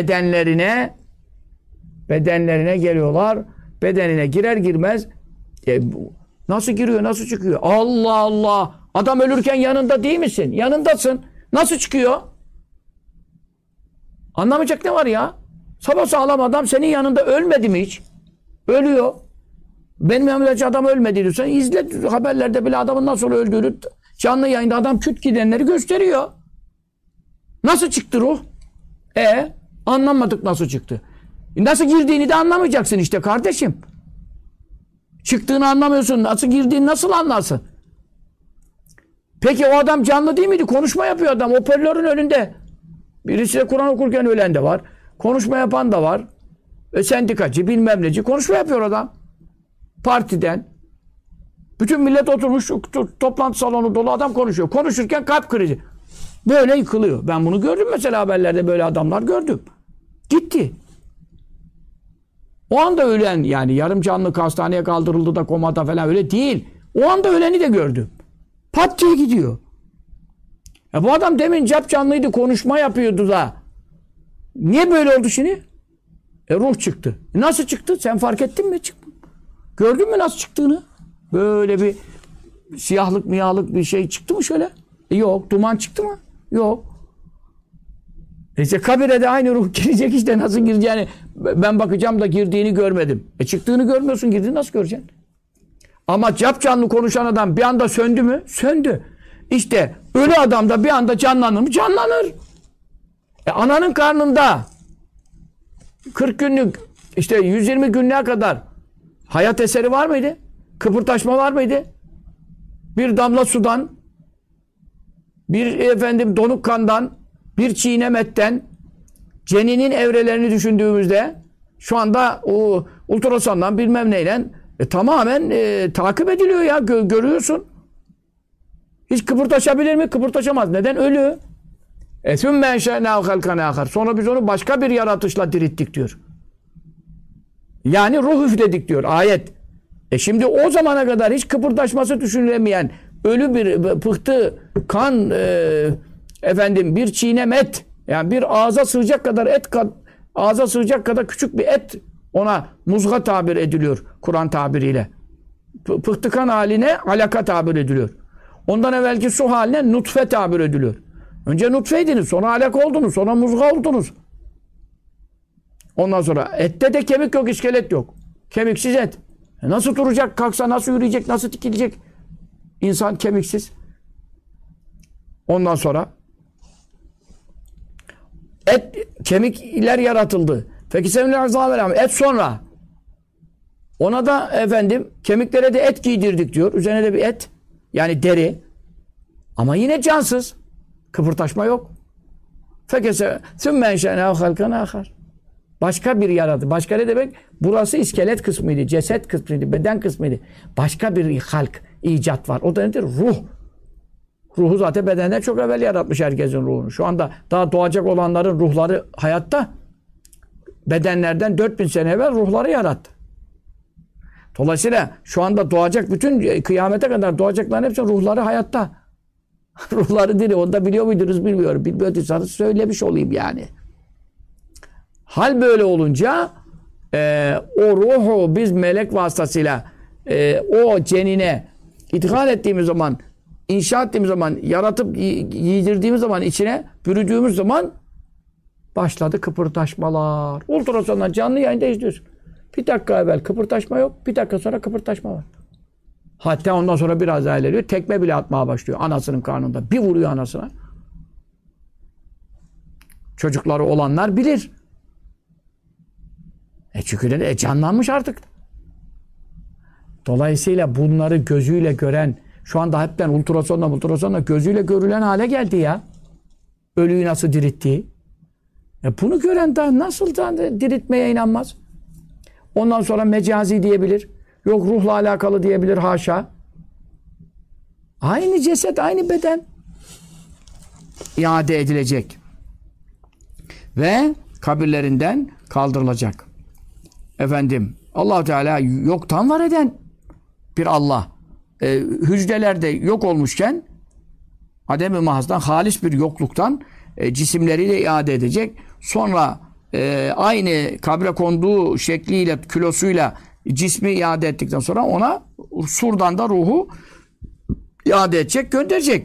bedenlerine geliyorlar. Bedenine girer girmez nasıl giriyor, nasıl çıkıyor? Allah Allah! Adam ölürken yanında değil misin? Yanındasın. Nasıl çıkıyor? Anlamayacak ne var ya? Sapasağlam adam senin yanında ölmedi mi hiç? Ölüyor. Benim yanımdaki adam ölmedi diyorsan izle haberlerde bile adamın nasıl öldüğünü canlı yayında adam küt gidenleri gösteriyor. Nasıl çıktı ruh? Anlamadık nasıl çıktı. Nasıl girdiğini de anlamayacaksın işte kardeşim. Çıktığını anlamıyorsun. Nasıl girdiğini nasıl anlarsın? Peki o adam canlı değil miydi? Konuşma yapıyor adam. Hoparlörün önünde. Birisi de Kur'an okurken ölen de var. Konuşma yapan da var. Sendikacı, bilmem neci. Konuşma yapıyor adam. Partiden. Bütün millet oturmuş. Toplantı salonu dolu adam konuşuyor. Konuşurken kalp krizi. Böyle yıkılıyor. Ben bunu gördüm mesela haberlerde. Böyle adamlar gördüm. Gitti. O anda ölen yani yarım canlı hastaneye kaldırıldı da komada falan öyle değil. O anda öleni de gördüm. Pat diye gidiyor. Bu adam demin cap canlıydı, konuşma yapıyordu da. Niye böyle oldu şimdi? Ruh çıktı. Nasıl çıktı? Sen fark ettin mi? Gördün mü nasıl çıktığını? Böyle bir siyahlık miyahlık bir şey çıktı mı şöyle? Yok. Duman çıktı mı? Yok. İşte kabire de aynı ruh girecek işte nasıl gireceğini ben bakacağım da girdiğini görmedim. Çıktığını görmüyorsun, girdiğini nasıl göreceksin? Ama cap canlı konuşan adam bir anda söndü mü? Söndü. İşte ölü adam da bir anda canlanır mı? Canlanır. Ananın karnında 40 günlük işte 120 günlüğe kadar hayat eseri var mıydı? Kıpırtaşma var mıydı? Bir damla sudan, bir donuk kandan, bir çiğnem etten, ceninin evrelerini düşündüğümüzde şu anda o ultrasondan bilmem neyle tamamen takip ediliyor ya. Görüyorsun. Hiç kıpırtaşabilir mi? Kıpırtaşamaz. Neden? Ölü. ثُمَّ اَنْشَأْنَاهُ خَلْقًا آخَرَ Sonra biz onu başka bir yaratışla dirilttik diyor. Yani ruh üfledik diyor ayet. Şimdi o zamana kadar hiç kıpırdaşması düşünülemeyen ölü bir pıhtı, kan, bir çiğnem et, yani bir ağza sığacak kadar et, ağza sığacak kadar küçük bir et, ona muzga tabir ediliyor Kur'an tabiriyle. Pıhtı kan haline alaka tabir ediliyor. Ondan evvelki su haline nutfe tabir ediliyor. Önce nutfeydiniz, sonra alaka oldunuz, sonra muzga oldunuz. Ondan sonra ette de kemik yok, iskelet yok. Kemiksiz et. Nasıl duracak, kalksa nasıl yürüyecek, nasıl dikilecek? İnsan kemiksiz. Ondan sonra kemikler yaratıldı. Peki et sonra. Ona da kemiklere de et giydirdik diyor. Üzerine de bir et. Yani deri. Ama yine cansız. Kıpırtaşma yok. Başka bir yaradı. Başka ne demek? Burası iskelet kısmıydı, ceset kısmıydı, beden kısmıydı. Başka bir halk, icat var. O da nedir? Ruh. Ruhu zaten bedenden çok evvel yaratmış herkesin ruhunu. Şu anda daha doğacak olanların ruhları hayatta. Bedenlerden 4000 sene evvel ruhları yarattı. Dolayısıyla şu anda doğacak bütün kıyamete kadar doğacakların hepsinin ruhları hayatta. Ruhları diri. Onu da biliyor muydunuz bilmiyorum. Bilmiyorsanız söylemiş olayım yani. Hal böyle olunca o ruhu biz melek vasıtasıyla o cenine idhal ettiğimiz zaman, inşa ettiğimiz zaman, yaratıp giydirdiğimiz zaman, içine bürüdüğümüz zaman başladı kıpırdaşmalar. Ultrasondan canlı yayında izliyorsun. Bir dakika evvel kıpırdaşma yok, bir dakika sonra kıpırdaşma var. Hatta ondan sonra biraz daha ilerliyor. Tekme bile atmaya başlıyor anasının karnında. Bir vuruyor anasına. Çocukları olanlar bilir. Çünkü canlanmış artık. Dolayısıyla bunları gözüyle gören, şu anda hepten ultrasonla gözüyle görülen hale geldi ya. Ölüyü nasıl dirilttiği. Bunu gören daha nasıl diriltmeye inanmaz? Ondan sonra mecazi diyebilir. Yok ruhla alakalı diyebilir, haşa. Aynı ceset, aynı beden. iade edilecek. Ve kabirlerinden kaldırılacak. Efendim, Allah Teala yoktan var eden bir Allah. Hücrelerde yok olmuşken adem-i mahzdan, halis bir yokluktan cisimleriyle iade edecek. Sonra aynı kabre konduğu şekliyle, kilosuyla cismi iade ettikten sonra ona surdan da ruhu iade edecek, gönderecek.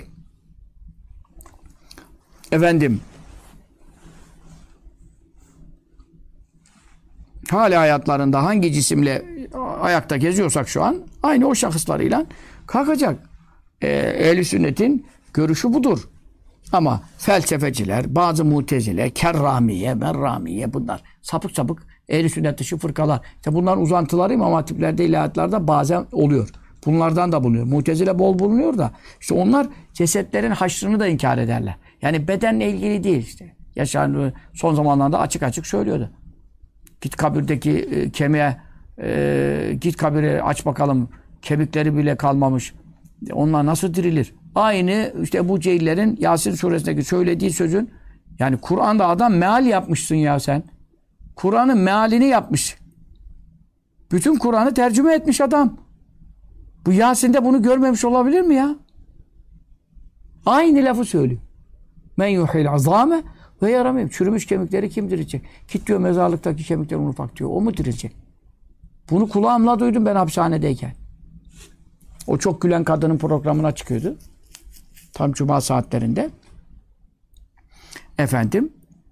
Efendim, hala hayatlarında hangi cisimle ayakta geziyorsak şu an aynı o şahıslarıyla kalkacak. Ehl-i sünnetin görüşü budur. Ama felsefeciler, bazı mutezile, kerramiye, merramiye bunlar sapık sapık ehl-i sünnet dışı fırkalar. İşte bunların uzantıları İmam Hatiplerde, ilahiyatlarda bazen oluyor. Bunlardan da bulunuyor. Mutezile bol bulunuyor da işte onlar cesetlerin haşrını da inkar ederler. Yani bedenle ilgili değil işte. Yaşar son zamanlarda açık açık söylüyordu. Git kabirdeki kemiğe, git kabiri aç bakalım, kemikleri bile kalmamış. Onlar nasıl dirilir? Aynı işte Ebu Cehillerin Yasin suresindeki söylediği sözün, yani Kur'an'da adam meal yapmışsın ya sen. Kur'an'ın mealini yapmış. Bütün Kur'an'ı tercüme etmiş adam. Bu Yasin'de bunu görmemiş olabilir mi ya? Aynı lafı söylüyor. Men yuhil azame ve yaramim. Çürümüş kemikleri kim dirilecek? Git diyor mezarlıktaki kemikleri unufak diyor. O mu dirilecek? Bunu kulağımla duydum ben hapishanedeyken. O çok gülen kadının programına çıkıyordu. Tam cuma saatlerinde. Efendim,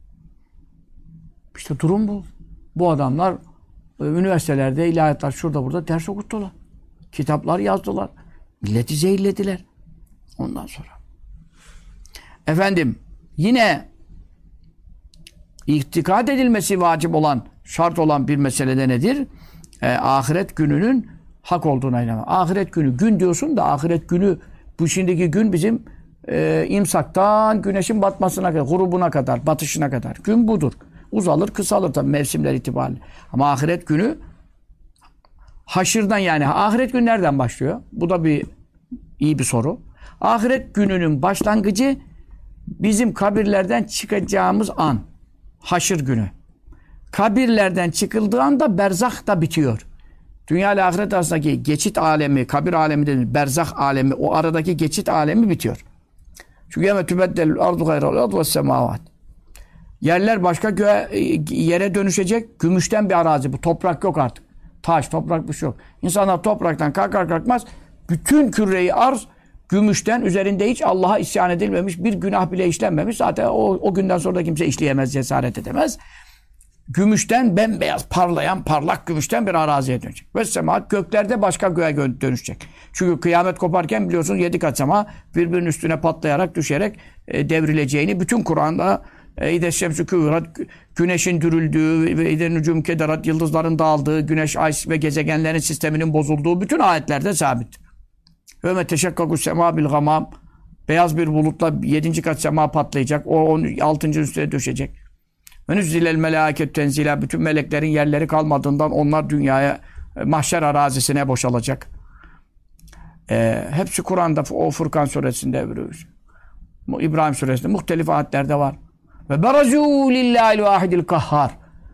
işte durum bu. Bu adamlar üniversitelerde, ilahiyatlar şurada burada ders okuttular. Kitaplar yazdılar. Milleti zehirlediler. Ondan sonra. Efendim, yine itikad edilmesi vacip olan, şart olan bir meselede nedir? Ahiret gününün hak olduğuna inanmak. Ahiret günü, gün diyorsun da ahiret günü, bu şimdiki gün bizim imsaktan güneşin batmasına kadar, grubuna kadar, batışına kadar. Gün budur. Uzalır, kısalır tabii mevsimler itibariyle. Ama ahiret günü haşırdan, yani ahiret günü nereden başlıyor? Bu da iyi bir soru. Ahiret gününün başlangıcı bizim kabirlerden çıkacağımız an. Haşır günü. Kabirlerden çıkıldığı anda berzah da bitiyor. Dünya ile ahiret arasındaki geçit alemi, kabir alemi denir, berzah alemi, o aradaki geçit alemi bitiyor. Çünkü yeme tübeddelül ardu gayral ardu ve semavat. Yerler başka yere dönüşecek. Gümüşten bir arazi bu. Toprak yok artık. Taş, toprak bir şey yok. İnsanlar topraktan kalkar kalkmaz bütün küreyi arz gümüşten, üzerinde hiç Allah'a isyan edilmemiş, bir günah bile işlenmemiş. Zaten o günden sonra da kimse işleyemez, cesaret edemez. Gümüşten, bembeyaz, parlayan, parlak gümüşten bir araziye dönecek. Ve sema, göklerde başka göğe dönüşecek. Çünkü kıyamet koparken biliyorsunuz 7 kat sema birbirinin üstüne patlayarak, düşerek devrileceğini bütün Kur'an'da İdeşşemsü küvrat, güneşin dürüldüğü ve İdenücüm kederat, yıldızların dağıldığı, güneş, ay ve gezegenlerin sisteminin bozulduğu bütün ayetlerde sabit. Ve meteşekkakus sema bil gamam, beyaz bir bulutla 7. kat sema patlayacak. O 6. üstüne düşecek. Ve nüzzilel melâket tenzila, bütün meleklerin yerleri kalmadığından onlar dünyaya, mahşer arazisine boşalacak. Hepsi Kur'an'da, o Furkan suresinde, İbrahim suresinde muhtelif ayetlerde var. Ve berazû lillâhil vâhidil kahhar.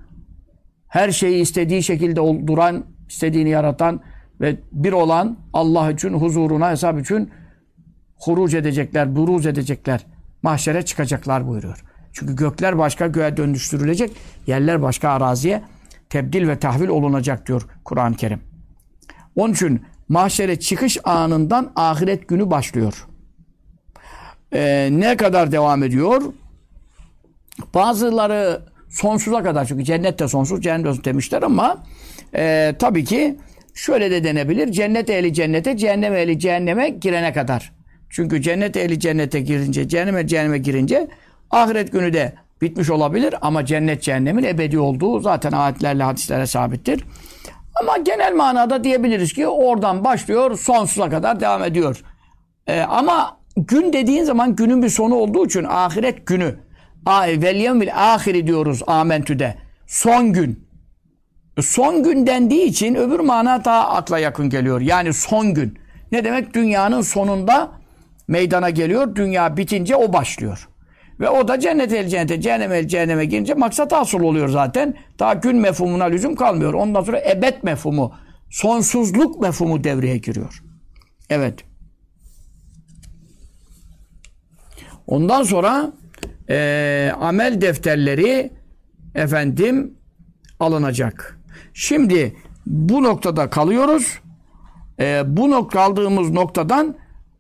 Her şeyi istediği şekilde duran, istediğini yaratan ve bir olan Allah için, huzuruna, hesap için huruc edecekler, buruz edecekler. Mahşere çıkacaklar buyuruyor. Çünkü gökler başka göğe dönüştürülecek, yerler başka araziye tebdil ve tahvil olunacak diyor Kur'an-ı Kerim. Onun için mahşere çıkış anından ahiret günü başlıyor. Ne kadar devam ediyor? Bazıları sonsuza kadar, çünkü cennet de sonsuz, cehennem de sonsuz demişler ama tabii ki şöyle de denebilir. Cennet ehli cennete, cehennem ehli cehenneme girene kadar. Çünkü cennet ehli cennete girince, cehenneme girince ahiret günü de bitmiş olabilir ama cennet cehennemin ebedi olduğu zaten ayetlerle, hadislerle sabittir. Ama genel manada diyebiliriz ki oradan başlıyor, sonsuza kadar devam ediyor. Ama gün dediğin zaman günün bir sonu olduğu için ahiret günü, vel yevmil ahiri diyoruz Amentü'de. Son gün. Son gün dendiği için öbür mana daha akla yakın geliyor. Yani son gün. Ne demek? Dünyanın sonunda meydana geliyor. Dünya bitince o başlıyor. Ve o da cennet el cennete, cehennem el cehenneme girince maksat hasıl oluyor zaten. Daha gün mefhumuna lüzum kalmıyor. Ondan sonra ebed mefhumu, sonsuzluk mefhumu devreye giriyor. Evet. Ondan sonra amel defterleri alınacak. Şimdi bu noktada kalıyoruz. Kaldığımız noktadan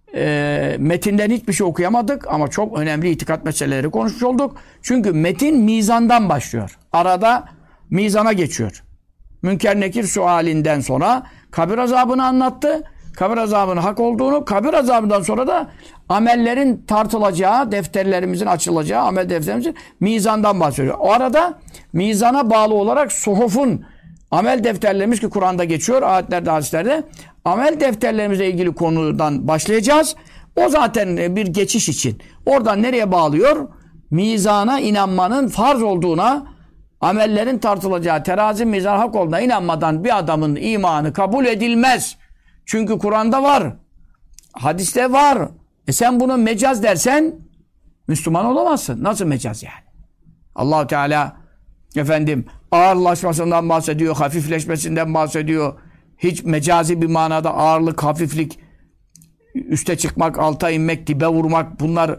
metinden hiçbir şey okuyamadık ama çok önemli itikat meseleleri konuşmuş olduk. Çünkü metin mizandan başlıyor. Arada mizana geçiyor. Münker Nekir sualinden sonra kabir azabını anlattı. Kabir azabının hak olduğunu, kabir azabından sonra da amellerin tartılacağı, defterlerimizin açılacağı, amel defterimizin mizandan bahsediyor. O arada mizana bağlı olarak suhufun, amel defterlerimiz ki Kur'an'da geçiyor, ayetlerde, hadislerde, amel defterlerimizle ilgili konudan başlayacağız. O zaten bir geçiş için. Oradan nereye bağlıyor? Mizana inanmanın farz olduğuna, amellerin tartılacağı, terazi mizan hak olduğuna inanmadan bir adamın imanı kabul edilmez. Çünkü Kur'an'da var, hadiste var. Sen bunu mecaz dersen Müslüman olamazsın. Nasıl mecaz yani? Allah-u Teala ağırlaşmasından bahsediyor, hafifleşmesinden bahsediyor. Hiç mecazi bir manada ağırlık, hafiflik, üste çıkmak, alta inmek, dibe vurmak bunlar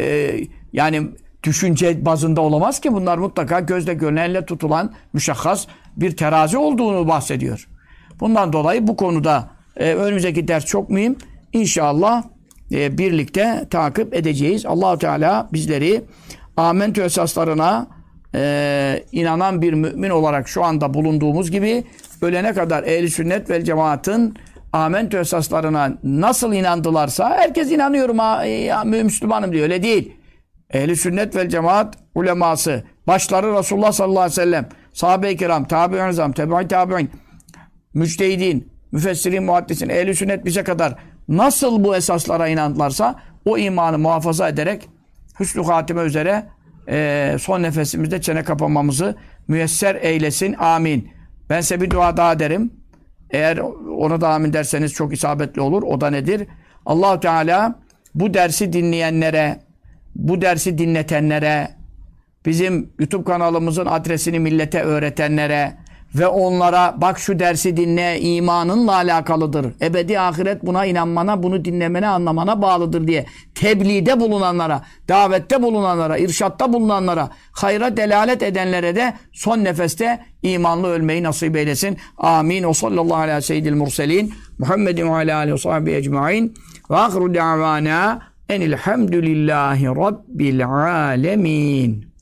yani düşünce bazında olamaz ki. Bunlar mutlaka gözle görülenle tutulan müşahhas bir terazi olduğunu bahsediyor. Bundan dolayı bu konuda önümüzdeki ders çok mühim. İnşallah birlikte takip edeceğiz. Allah-u Teala bizleri amentü esaslarına inanan bir mümin olarak şu anda bulunduğumuz gibi ölene kadar ehl-i sünnet vel cemaatın amentü esaslarına nasıl inandılarsa herkes inanıyorum Müslümanım diyor. Öyle değil. Ehl-i sünnet vel cemaat uleması başları Resulullah sallallahu aleyhi ve sellem, sahabe-i kiram, tabi'in azam, tebi'in tabi'in, müçtehidin, müfessirin, muhaddisin, ehl-i sünnet bize kadar nasıl bu esaslara inandılarsa o imanı muhafaza ederek hüsnü hatime üzere son nefesimizde çene kapamamızı müyesser eylesin. Amin. Ben size bir dua daha derim. Eğer ona da amin derseniz çok isabetli olur. O da nedir? Allah-u Teala bu dersi dinleyenlere, bu dersi dinletenlere, bizim YouTube kanalımızın adresini millete öğretenlere ve onlara bak şu dersi dinle, imanınla alakalıdır. Ebedi ahiret buna inanmana, bunu dinlemene, anlamana bağlıdır diye tebliğde bulunanlara, davette bulunanlara, irşatta bulunanlara, hayra delalet edenlere de son nefeste imanlı ölmeyi nasip eylesin. Amin. O sallallahu aleyhi ve seyyidil murselin Muhammedin ve aleyhi aleyhi ve sahbihi ecma'in ve ahru da'vana enilhamdülillahi rabbil alemin.